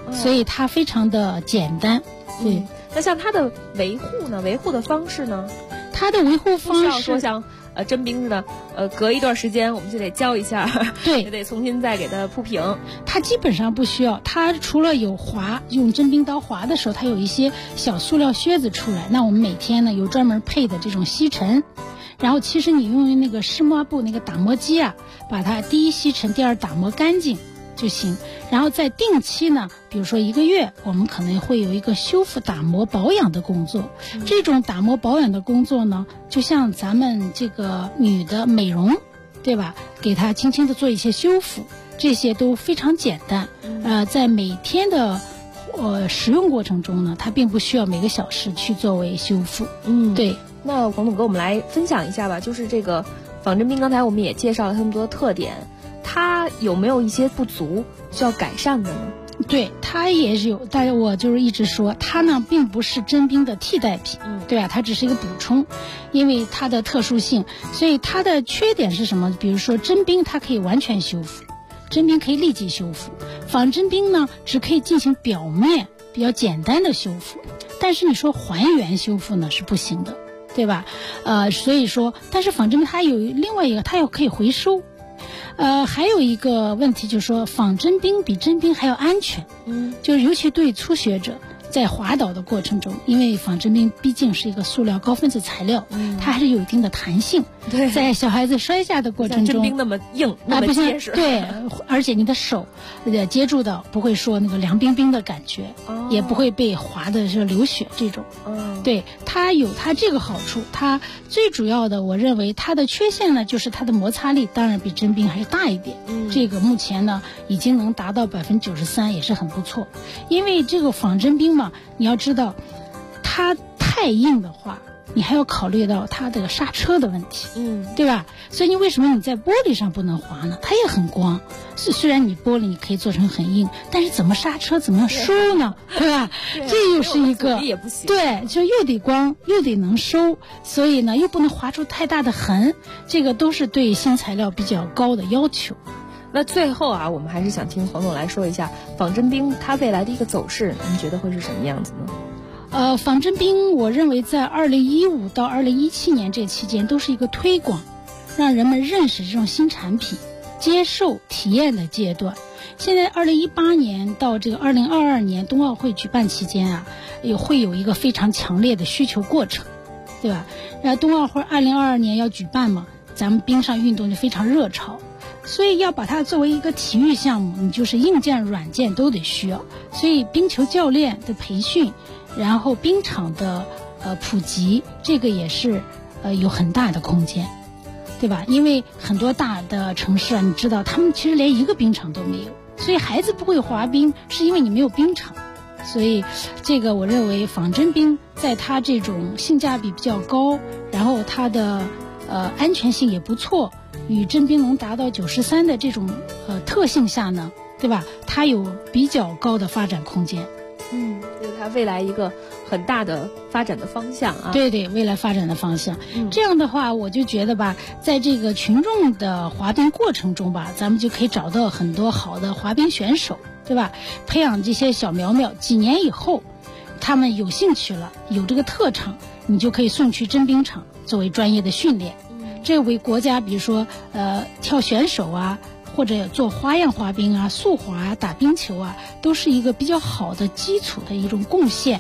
[SPEAKER 16] 所以它非常的简单。对，
[SPEAKER 5] 那像它的维护呢？维护的方式呢？
[SPEAKER 16] 它的维护方式，
[SPEAKER 5] 不需要说像真冰似的，隔一段时间我们就得浇一下，
[SPEAKER 16] 对，
[SPEAKER 5] 也得重新再给它铺平。
[SPEAKER 16] 它基本上不需要，它除了有用真冰刀划的时候，它有一些小塑料靴子出来。那我们每天呢有专门配的这种吸尘，然后其实你用那个湿抹布那个打磨机啊，把它第一吸尘，第二打磨干净就行。然后在定期呢，比如说1个月，我们可能会有一个修复、打磨、保养的工作。这种打磨保养的工作呢，就像咱们这个女的美容，对吧？给它轻轻的做一些修复，这些都非常简单。在每天的使用过程中呢，它并不需要每个小时去作为修复。对。
[SPEAKER 5] 那黄总给我们来分享一下吧，就是这个仿真冰，刚才我们也介绍了这么多特点，它有没有一些不足需要改善的呢？
[SPEAKER 16] 对，它也是有，但是我就是一直说，它呢并不是真冰的替代品，对吧？它只是一个补充，因为它的特殊性，所以它的缺点是什么？比如说真冰它可以完全修复，真冰可以立即修复，仿真冰呢只可以进行表面比较简单的修复，但是你说还原修复呢是不行的，对吧？所以说，但是仿真冰它有另外一个，它又可以回收。还有一个问题就是说，仿真冰比真冰还要安全。就是尤其对初学者，在滑倒的过程中，因为仿真冰毕竟是一个塑料高分子材料，它还是有一定的弹性。
[SPEAKER 5] 对，
[SPEAKER 16] 在小孩子摔下的过程中，
[SPEAKER 5] 真冰那么硬，那么结实。
[SPEAKER 16] 对，而且你的手接触到不会说那个凉冰冰的感觉，也不会被划的是流血这种。对，它有它这个好处。它最主要的，我认为它的缺陷呢，就是它的摩擦力当然比真冰还是大一点。这个目前呢已经能达到93%，也是很不错。因为这个仿真冰嘛，你要知道，它太硬的话，你还要考虑到它的刹车的问题，对吧？所以你为什么你在玻璃上不能滑呢？它也很光，虽然你玻璃你可以做成很硬，但是怎么刹车怎么收呢？对吧？这又是一个对，就又得光又得能收，所以呢又不能划出太大的痕，这个都是对新材料比较高的要求。
[SPEAKER 5] 那最后啊，我们还是想听黄总来说一下仿真冰它未来的一个走势，您觉得会是什么样子呢？
[SPEAKER 16] 仿真冰我认为在2015到2017年这期间都是一个推广，让人们认识这种新产品，接受体验的阶段。现在2018年到这个2022年冬奥会举办期间啊，会有一个非常强烈的需求过程，对吧？冬奥会2022年要举办嘛，咱们冰上运动就非常热潮，所以要把它作为一个体育项目，你就是硬件软件都得需要。所以冰球教练的培训，然后冰场的普及，这个也是有很大的空间，对吧？因为很多大的城市啊，你知道他们其实连一个冰场都没有，所以孩子不会滑冰是因为你没有冰场。所以这个我认为仿真冰在它这种性价比比较高，然后它的安全性也不错，与真冰能达到93%的这种特性下呢，对吧？它有比较高的发展空间。
[SPEAKER 5] 就是它未来一个很大的发展的方向啊。
[SPEAKER 16] 对对，未来发展的方向。这样的话，我就觉得吧，在这个群众的滑冰过程中吧，咱们就可以找到很多好的滑冰选手，对吧？培养这些小苗苗，几年以后，他们有兴趣了，有这个特长，你就可以送去真冰场作为专业的训练。这为国家，比如说挑选手啊，或者做花样滑冰啊、速滑啊、打冰球啊，都是一个比较好的基础的一种贡献。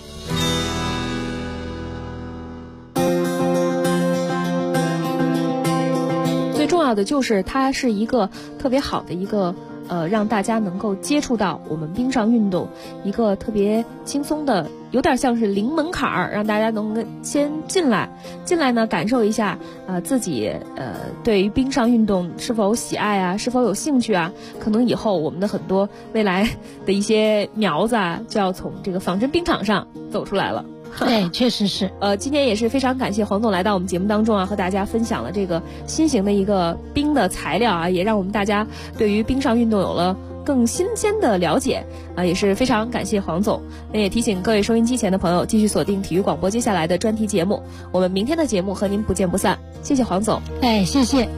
[SPEAKER 5] 最重要的就是它是一个特别好的一个让大家能够接触到我们冰上运动一个特别轻松的，有点像是零门槛儿，让大家能够先进来呢，感受一下自己对于冰上运动是否喜爱啊，是否有兴趣啊。可能以后我们的很多未来的一些苗子啊，就要从这个仿真冰场上走出来了。
[SPEAKER 16] 对，确实是。
[SPEAKER 5] 今天也是非常感谢黄总来到我们节目当中啊，和大家分享了这个新型的一个冰的材料啊，也让我们大家对于冰上运动有了更新鲜的了解啊，也是非常感谢黄总。那也提醒各位收音机前的朋友继续锁定体育广播接下来的专题节目，我们明天的节目和您不见不散。谢谢黄总。
[SPEAKER 16] 谢谢。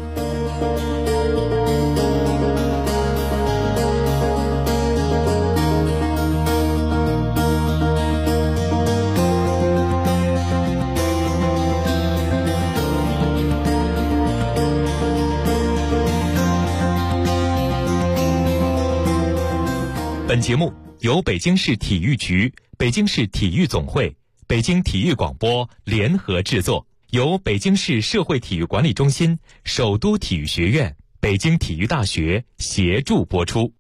[SPEAKER 14] 本节目由北京市体育局、北京市体育总会、北京体育广播联合制作，由北京市社会体育管理中心、首都体育学院、北京体育大学协助播出。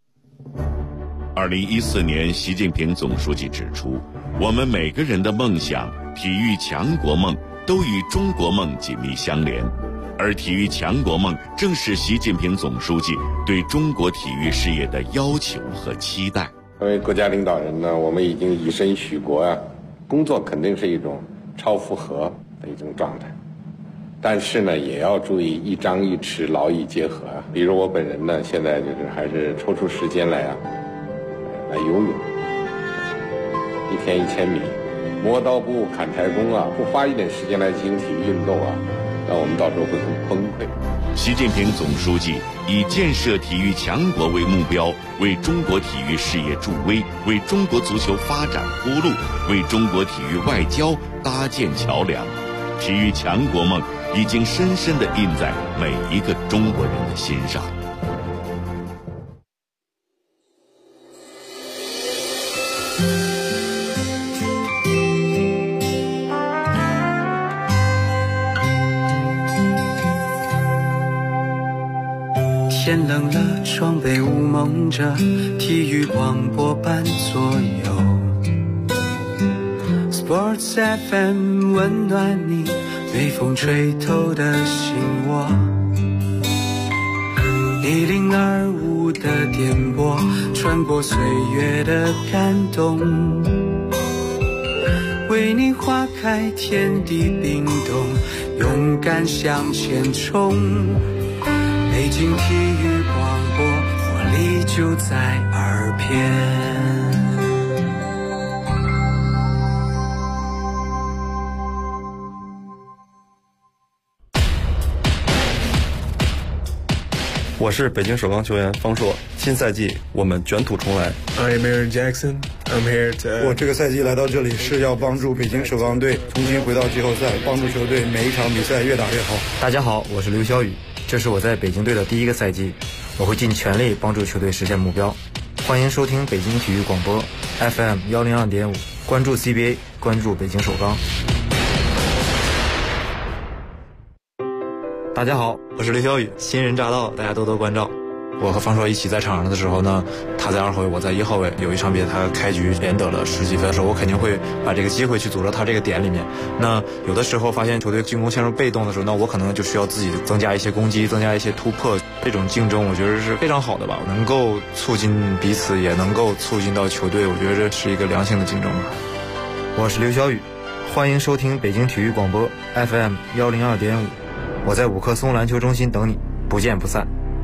[SPEAKER 13] 2014年，习近平总书记指出，我们每个人的梦想、体育强国梦都与中国梦紧密相连，而体育强国梦正是习近平总书记对中国体育事业的要求和期待。
[SPEAKER 17] 作为国家领导人呢，我们已经以身许国啊，工作肯定是一种超负荷的一种状态，但是呢，也要注意一张一弛，劳逸结合啊。比如我本人呢，现在就是还是抽出时间来游泳，一天1000米，磨刀不误砍柴工啊，不花一点时间来进行体育运动啊，那我们到时候会很崩溃。
[SPEAKER 13] 习近平总书记以建设体育强国为目标，为中国体育事业助威，为中国足球发展铺路，为中国体育外交搭建桥梁。体育强国梦已经深深地印在每一个中国人的心上。
[SPEAKER 2] 天冷了，窗被雾蒙着，体育广播伴左右。Sports FM 温暖你被风吹透的心窝。1025的电波穿过岁月的感动，为你划开天地冰冻，勇敢向前冲。北京体育广播，活力就在耳边。
[SPEAKER 6] 我是北京首钢球员方硕，新赛季我们卷土重来。
[SPEAKER 7] I'm Aaron Jackson. I'm here to...
[SPEAKER 8] 我这个赛季来到这里是要帮助北京首钢队重新回到季后赛，帮助球队每一场比赛越打越好。
[SPEAKER 9] 大家好，我是刘晓宇，这是我在北京队的第一个赛季，我会尽全力帮助球队实现目标。欢迎收听北京体育广播 FM 102.5，关注 CBA， 关注北京首钢。大家好，我是刘晓宇，新人乍到，大家多多关照。我和方硕一起在场上的时候呢，他在2号位，我在1号位。有一场比赛他开局连得了10几分的时候，我肯定会把这个机会去组织他这个点里面。那有的时候发现球队进攻陷入被动的时候，那我可能就需要自己增加一些攻击，增加一些突破。这种竞争我觉得是非常好的吧，能够促进彼此，也能够促进到球队，我觉得这是一个良性的竞争吧。我是刘晓宇，欢迎收听北京体育广播 FM 102.5，我在五棵松篮球中心等你，不见不散。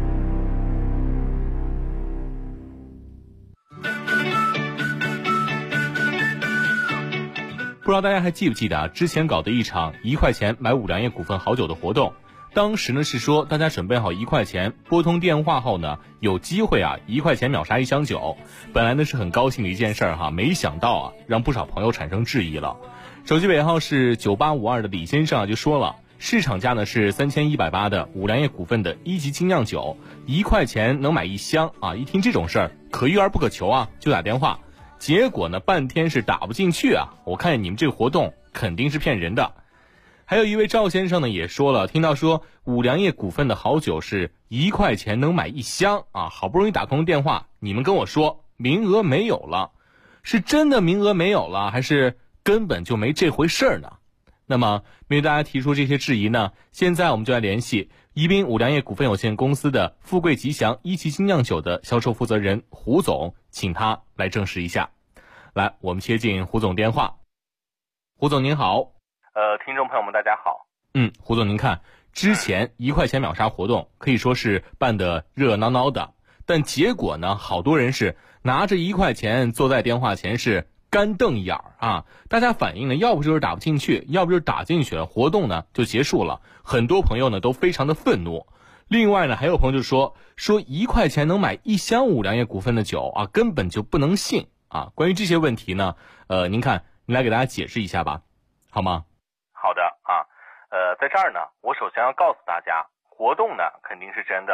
[SPEAKER 18] 不知道大家还记不记得之前搞的一场1块钱买五粮液股份好酒的活动，当时呢是说大家准备好1块钱，拨通电话后呢有机会1块钱秒杀1箱酒。本来呢是很高兴的一件事儿没想到让不少朋友产生质疑了。手机尾号是9852的李先生就说了，市场价呢是3180的五粮液股份的1级精酿酒，1块钱能买1箱一听这种事儿可遇而不可求就打电话。结果呢半天是打不进去我看你们这个活动肯定是骗人的。还有一位赵先生呢也说了，听到说五粮液股份的好酒是1块钱能买1箱好不容易打通电话，你们跟我说名额没有了，是真的名额没有了，还是根本就没这回事儿呢？那么面对大家提出这些质疑呢，现在我们就来联系宜宾五粮液股份有限公司的富贵吉祥1级精酿酒的销售负责人胡总，请他来证实一下。来，我们接进胡总电话。胡总您好。
[SPEAKER 19] 听众朋友们大家好。
[SPEAKER 18] 胡总您看，之前1块钱秒杀活动可以说是办得热闹闹的，但结果呢，好多人是拿着1块钱坐在电话前是干瞪眼大家反映呢，要不就是打不进去，要不就是打进去了，活动呢就结束了。很多朋友呢都非常的愤怒。另外呢，还有朋友就说1块钱能买1箱五粮液股份的酒根本就不能信关于这些问题呢，您来给大家解释一下吧，好吗？
[SPEAKER 19] 好的在这儿呢，我首先要告诉大家，活动呢肯定是真的，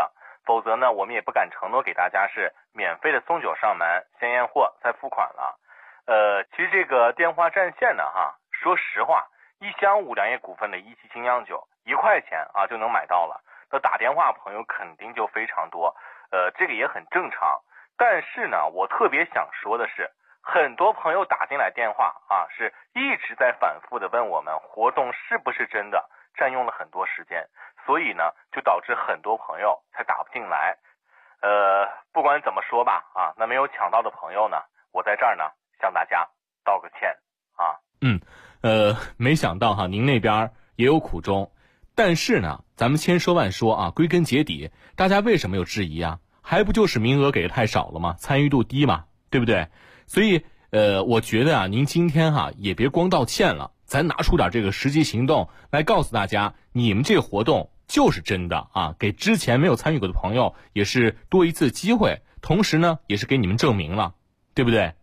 [SPEAKER 19] 否则呢，我们也不敢承诺给大家是免费的送酒上门，先验货再付款了。其实这个电话占线呢，说实话，一箱五粮液股份的一汽精酿酒1块钱啊就能买到了，那打电话朋友肯定就非常多，这个也很正常。但是呢，我特别想说的是，很多朋友打进来电话是一直在反复的问我们活动是不是真的，占用了很多时间，所以呢，就导致很多朋友才打不进来。不管怎么说吧，那没有抢到的朋友呢，我在这儿呢向大家道个歉啊。
[SPEAKER 18] 没想到您那边也有苦衷，但是呢，咱们千说万说归根结底，大家为什么有质疑啊？还不就是名额给的太少了吗？参与度低嘛，对不对？所以我觉得您今天也别光道歉了，咱拿出点这个实际行动来告诉大家，你们这个活动就是真的给之前没有参与过的朋友也是多一次机会，同时呢也是给你们证明了，对不对？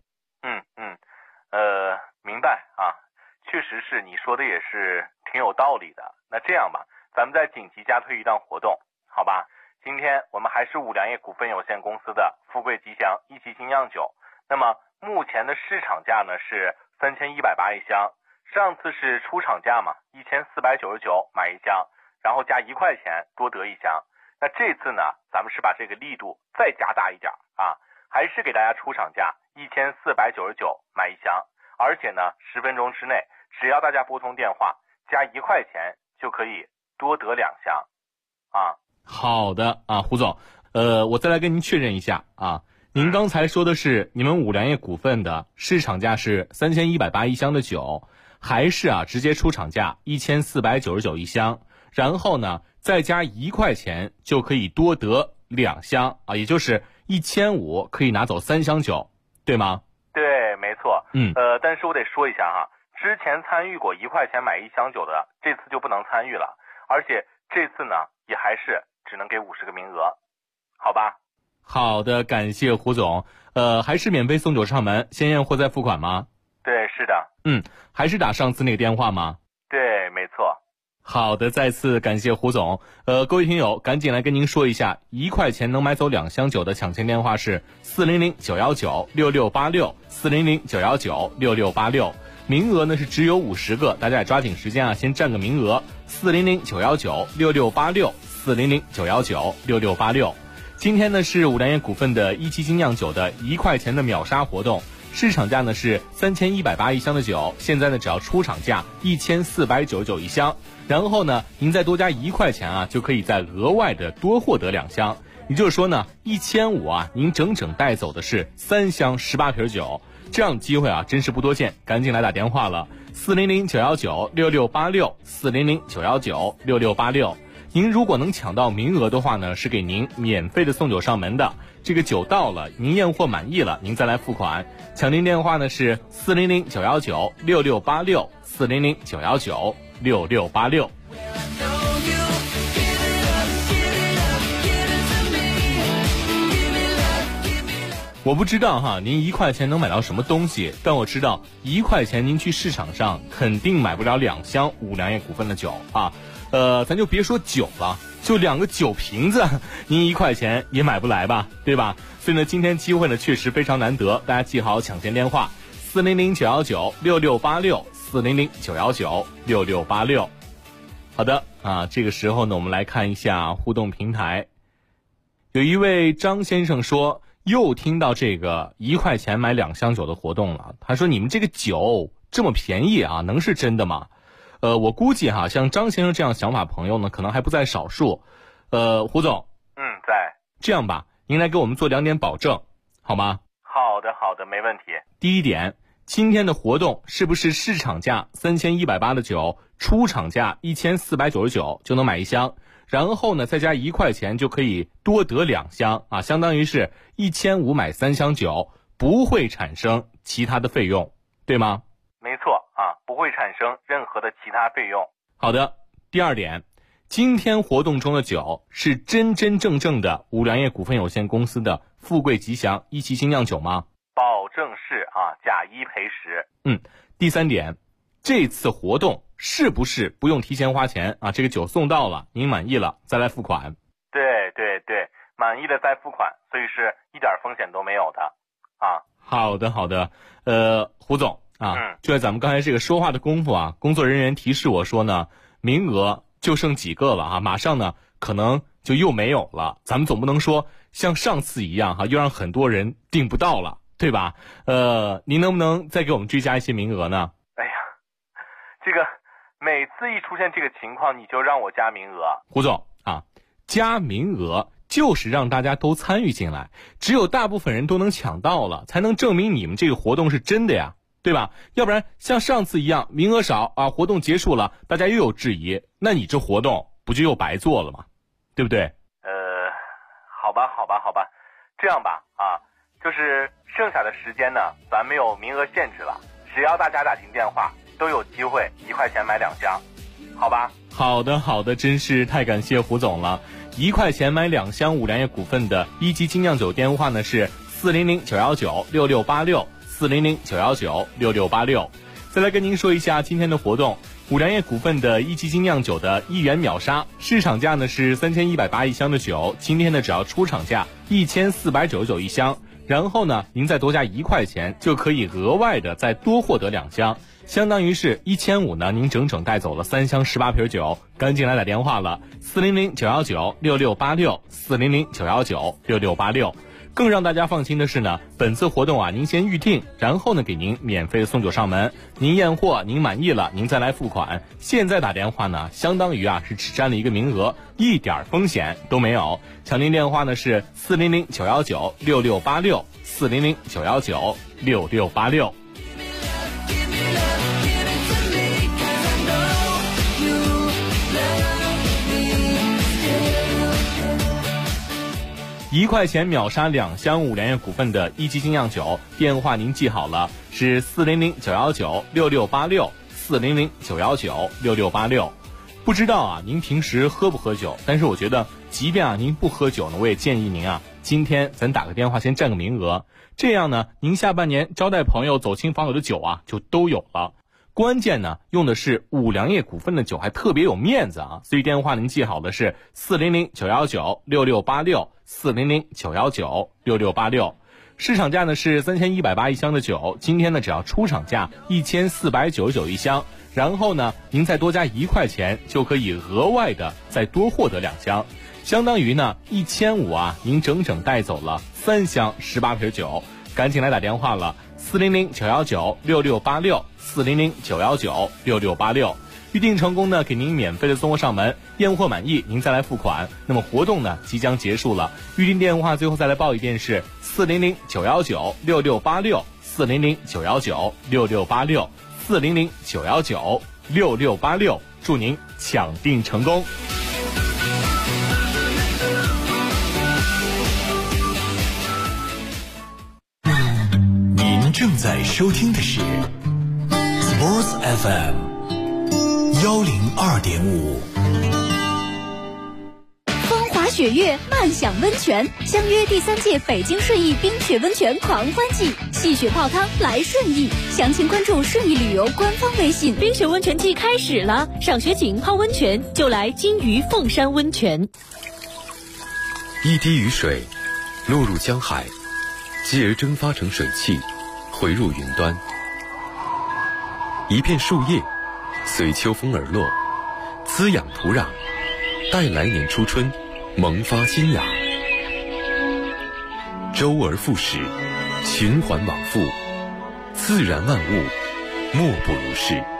[SPEAKER 19] 明白确实是你说的也是挺有道理的。那这样吧，咱们再紧急加推一档活动，好吧？今天我们还是五粮液股份有限公司的富贵吉祥一汽精酿酒，那么目前的市场价呢是3180一箱，上次是出厂价嘛，1499买一箱，然后加1块钱多得一箱。那这次呢，咱们是把这个力度再加大一点还是给大家出厂价1499买一箱，而且呢10分钟之内，只要大家拨通电话加1块钱就可以多得2箱
[SPEAKER 18] 好的胡总，我再来跟您确认一下您刚才说的是你们五粮液股份的市场价是3180一箱的酒，还是直接出厂价1499一箱，然后呢再加1块钱就可以多得2箱也就是1500可以拿走3箱酒，对吗？
[SPEAKER 19] 对，没错。但是我得说一下之前参与过1块钱买1箱酒的，这次就不能参与了，而且这次呢也还是只能给50个名额，好吧？
[SPEAKER 18] 好的，感谢胡总。还是免费送酒上门，先验货再付款吗？
[SPEAKER 19] 对，是的。
[SPEAKER 18] 还是打上次那个电话吗？
[SPEAKER 19] 对，没错。
[SPEAKER 18] 好的，再次感谢胡总。各位听友，赶紧来跟您说一下，1块钱能买走2箱酒的抢签电话是400-919-6686，400-919-6686。名额呢是只有50个，大家也抓紧时间先占个名额。400-919-6686，400-919-6686。今天呢是五粮液股份的一汽精酿酒的1块钱的秒杀活动，市场价呢是3180一箱的酒，现在呢只要出厂价1499一箱，然后呢您再多加1块钱就可以再额外的多获得2箱，也就是说呢1500您整整带走的是3箱18瓶酒，这样的机会真是不多见，赶紧来打电话了，400-919-6686，400-919-6686。您如果能抢到名额的话呢，是给您免费的送酒上门的。这个酒到了，您验货满意了，您再来付款。抢订电话呢是400-919-6686，400-919-6686。我不知道您1块钱能买到什么东西，但我知道1块钱您去市场上肯定买不了2箱五粮液股份的酒咱就别说酒了，就2个酒瓶子您1块钱也买不来吧，对吧？所以呢今天机会呢确实非常难得，大家记好抢签电话400-919-6686，400-919-6686。好的这个时候呢我们来看一下互动平台。有一位张先生说，又听到这个1块钱买2箱酒的活动了，他说你们这个酒这么便宜能是真的吗？我估计像张先生这样想法朋友呢可能还不在少数。胡总
[SPEAKER 19] 在。
[SPEAKER 18] 这样吧，您来给我们做2点保证好吗？
[SPEAKER 19] 好的，没问题。
[SPEAKER 18] 第一点，今天的活动是不是市场价3180的酒，出厂价1499就能买1箱，然后呢再加1块钱就可以多得2箱相当于是1500买3箱酒，不会产生其他的费用，对吗？
[SPEAKER 19] 没错不会产生任何的其他费用。
[SPEAKER 18] 好的。第二点，今天活动中的酒是真真正正的五粮液股份有限公司的富贵吉祥一汽精酿酒吗？
[SPEAKER 19] 保证是假1赔10。
[SPEAKER 18] 第三点，这次活动是不是不用提前花钱这个酒送到了您满意了再来付款？
[SPEAKER 19] 对， 满意了再付款，所以是一点风险都没有的啊。
[SPEAKER 18] 好的，胡总啊，就在咱们刚才这个说话的功夫啊，工作人员提示我说呢，名额就剩几个了啊，马上呢可能就又没有了。咱们总不能说像上次一样哈，又让很多人订不到了，对吧？您能不能再给我们追加一些名额呢？
[SPEAKER 19] 哎呀，这个每次一出现这个情况，你就让我加名额。
[SPEAKER 18] 胡总啊，加名额就是让大家都参与进来，只有大部分人都能抢到了，才能证明你们这个活动是真的呀，对吧？要不然像上次一样名额少啊，活动结束了，大家又有质疑，那你这活动不就又白做了吗？对不对？
[SPEAKER 19] 好吧，这样吧啊，就是剩下的时间呢，咱没有名额限制了，只要大家打进电话，都有机会1块钱买2箱，好吧？
[SPEAKER 18] 好的，真是太感谢胡总了。1块钱买2箱五粮液股份的一级精酿酒电话呢是400-919-6686，400-919-6686。再来跟您说一下今天的活动，五粮液股份的一级精酿酒的1元秒杀，市场价呢是3180一箱的酒，今天呢只要出厂价1499一箱，然后呢您再多加1块钱就可以额外的再多获得2箱，相当于是1500呢，您整整带走了3箱18瓶酒。赶紧来打电话了，400-919-6686，400-919-6686。更让大家放心的是呢，本次活动啊，您先预定，然后呢给您免费的送酒上门。您验货，您满意了，您再来付款。现在打电话呢，相当于啊是只占了一个名额，一点风险都没有。抢您电话呢是400-919-6686，400-919-6686。1块钱秒杀2箱五粮液股份的一级精酿酒，电话您记好了，是400-919-6686，400-919-6686。不知道啊，您平时喝不喝酒？但是我觉得，即便啊您不喝酒呢，我也建议您啊，今天咱打个电话先占个名额，这样呢，您下半年招待朋友、走亲访友的酒啊，就都有了。关键呢，用的是五粮液股份的酒，还特别有面子啊！所以电话您记好的是400-919-6686，400-919-6686。市场价呢是3180一箱的酒，今天呢只要出厂价1499一箱，然后呢您再多加1块钱就可以额外的再多获得2箱，相当于呢1500啊，您整整带走了3箱18瓶酒。赶紧来打电话了，400-919-6686，400-919-6686。预定成功呢，给您免费的送货上门，验货满意您再来付款。那么活动呢即将结束了，预定电话最后再来报一遍是400-919-6686，400-919-6686，400-919-6686。祝您抢订成功。
[SPEAKER 20] 正在收听的是 Sports FM 102.5。
[SPEAKER 10] 风华雪月，漫享温泉，相约第3届北京顺义冰雪温泉狂欢季，戏雪泡汤来顺义，详情关注顺义旅游官方微信。
[SPEAKER 21] 冰雪温泉季开始了，赏雪景泡温泉就来金鱼凤山温泉。
[SPEAKER 3] 一滴雨水落入江海，继而蒸发成水汽，回入云端。一片树叶随秋风而落，滋养土壤，待来年初春萌发新芽。周而复始，循环往复，自然万物莫不如是。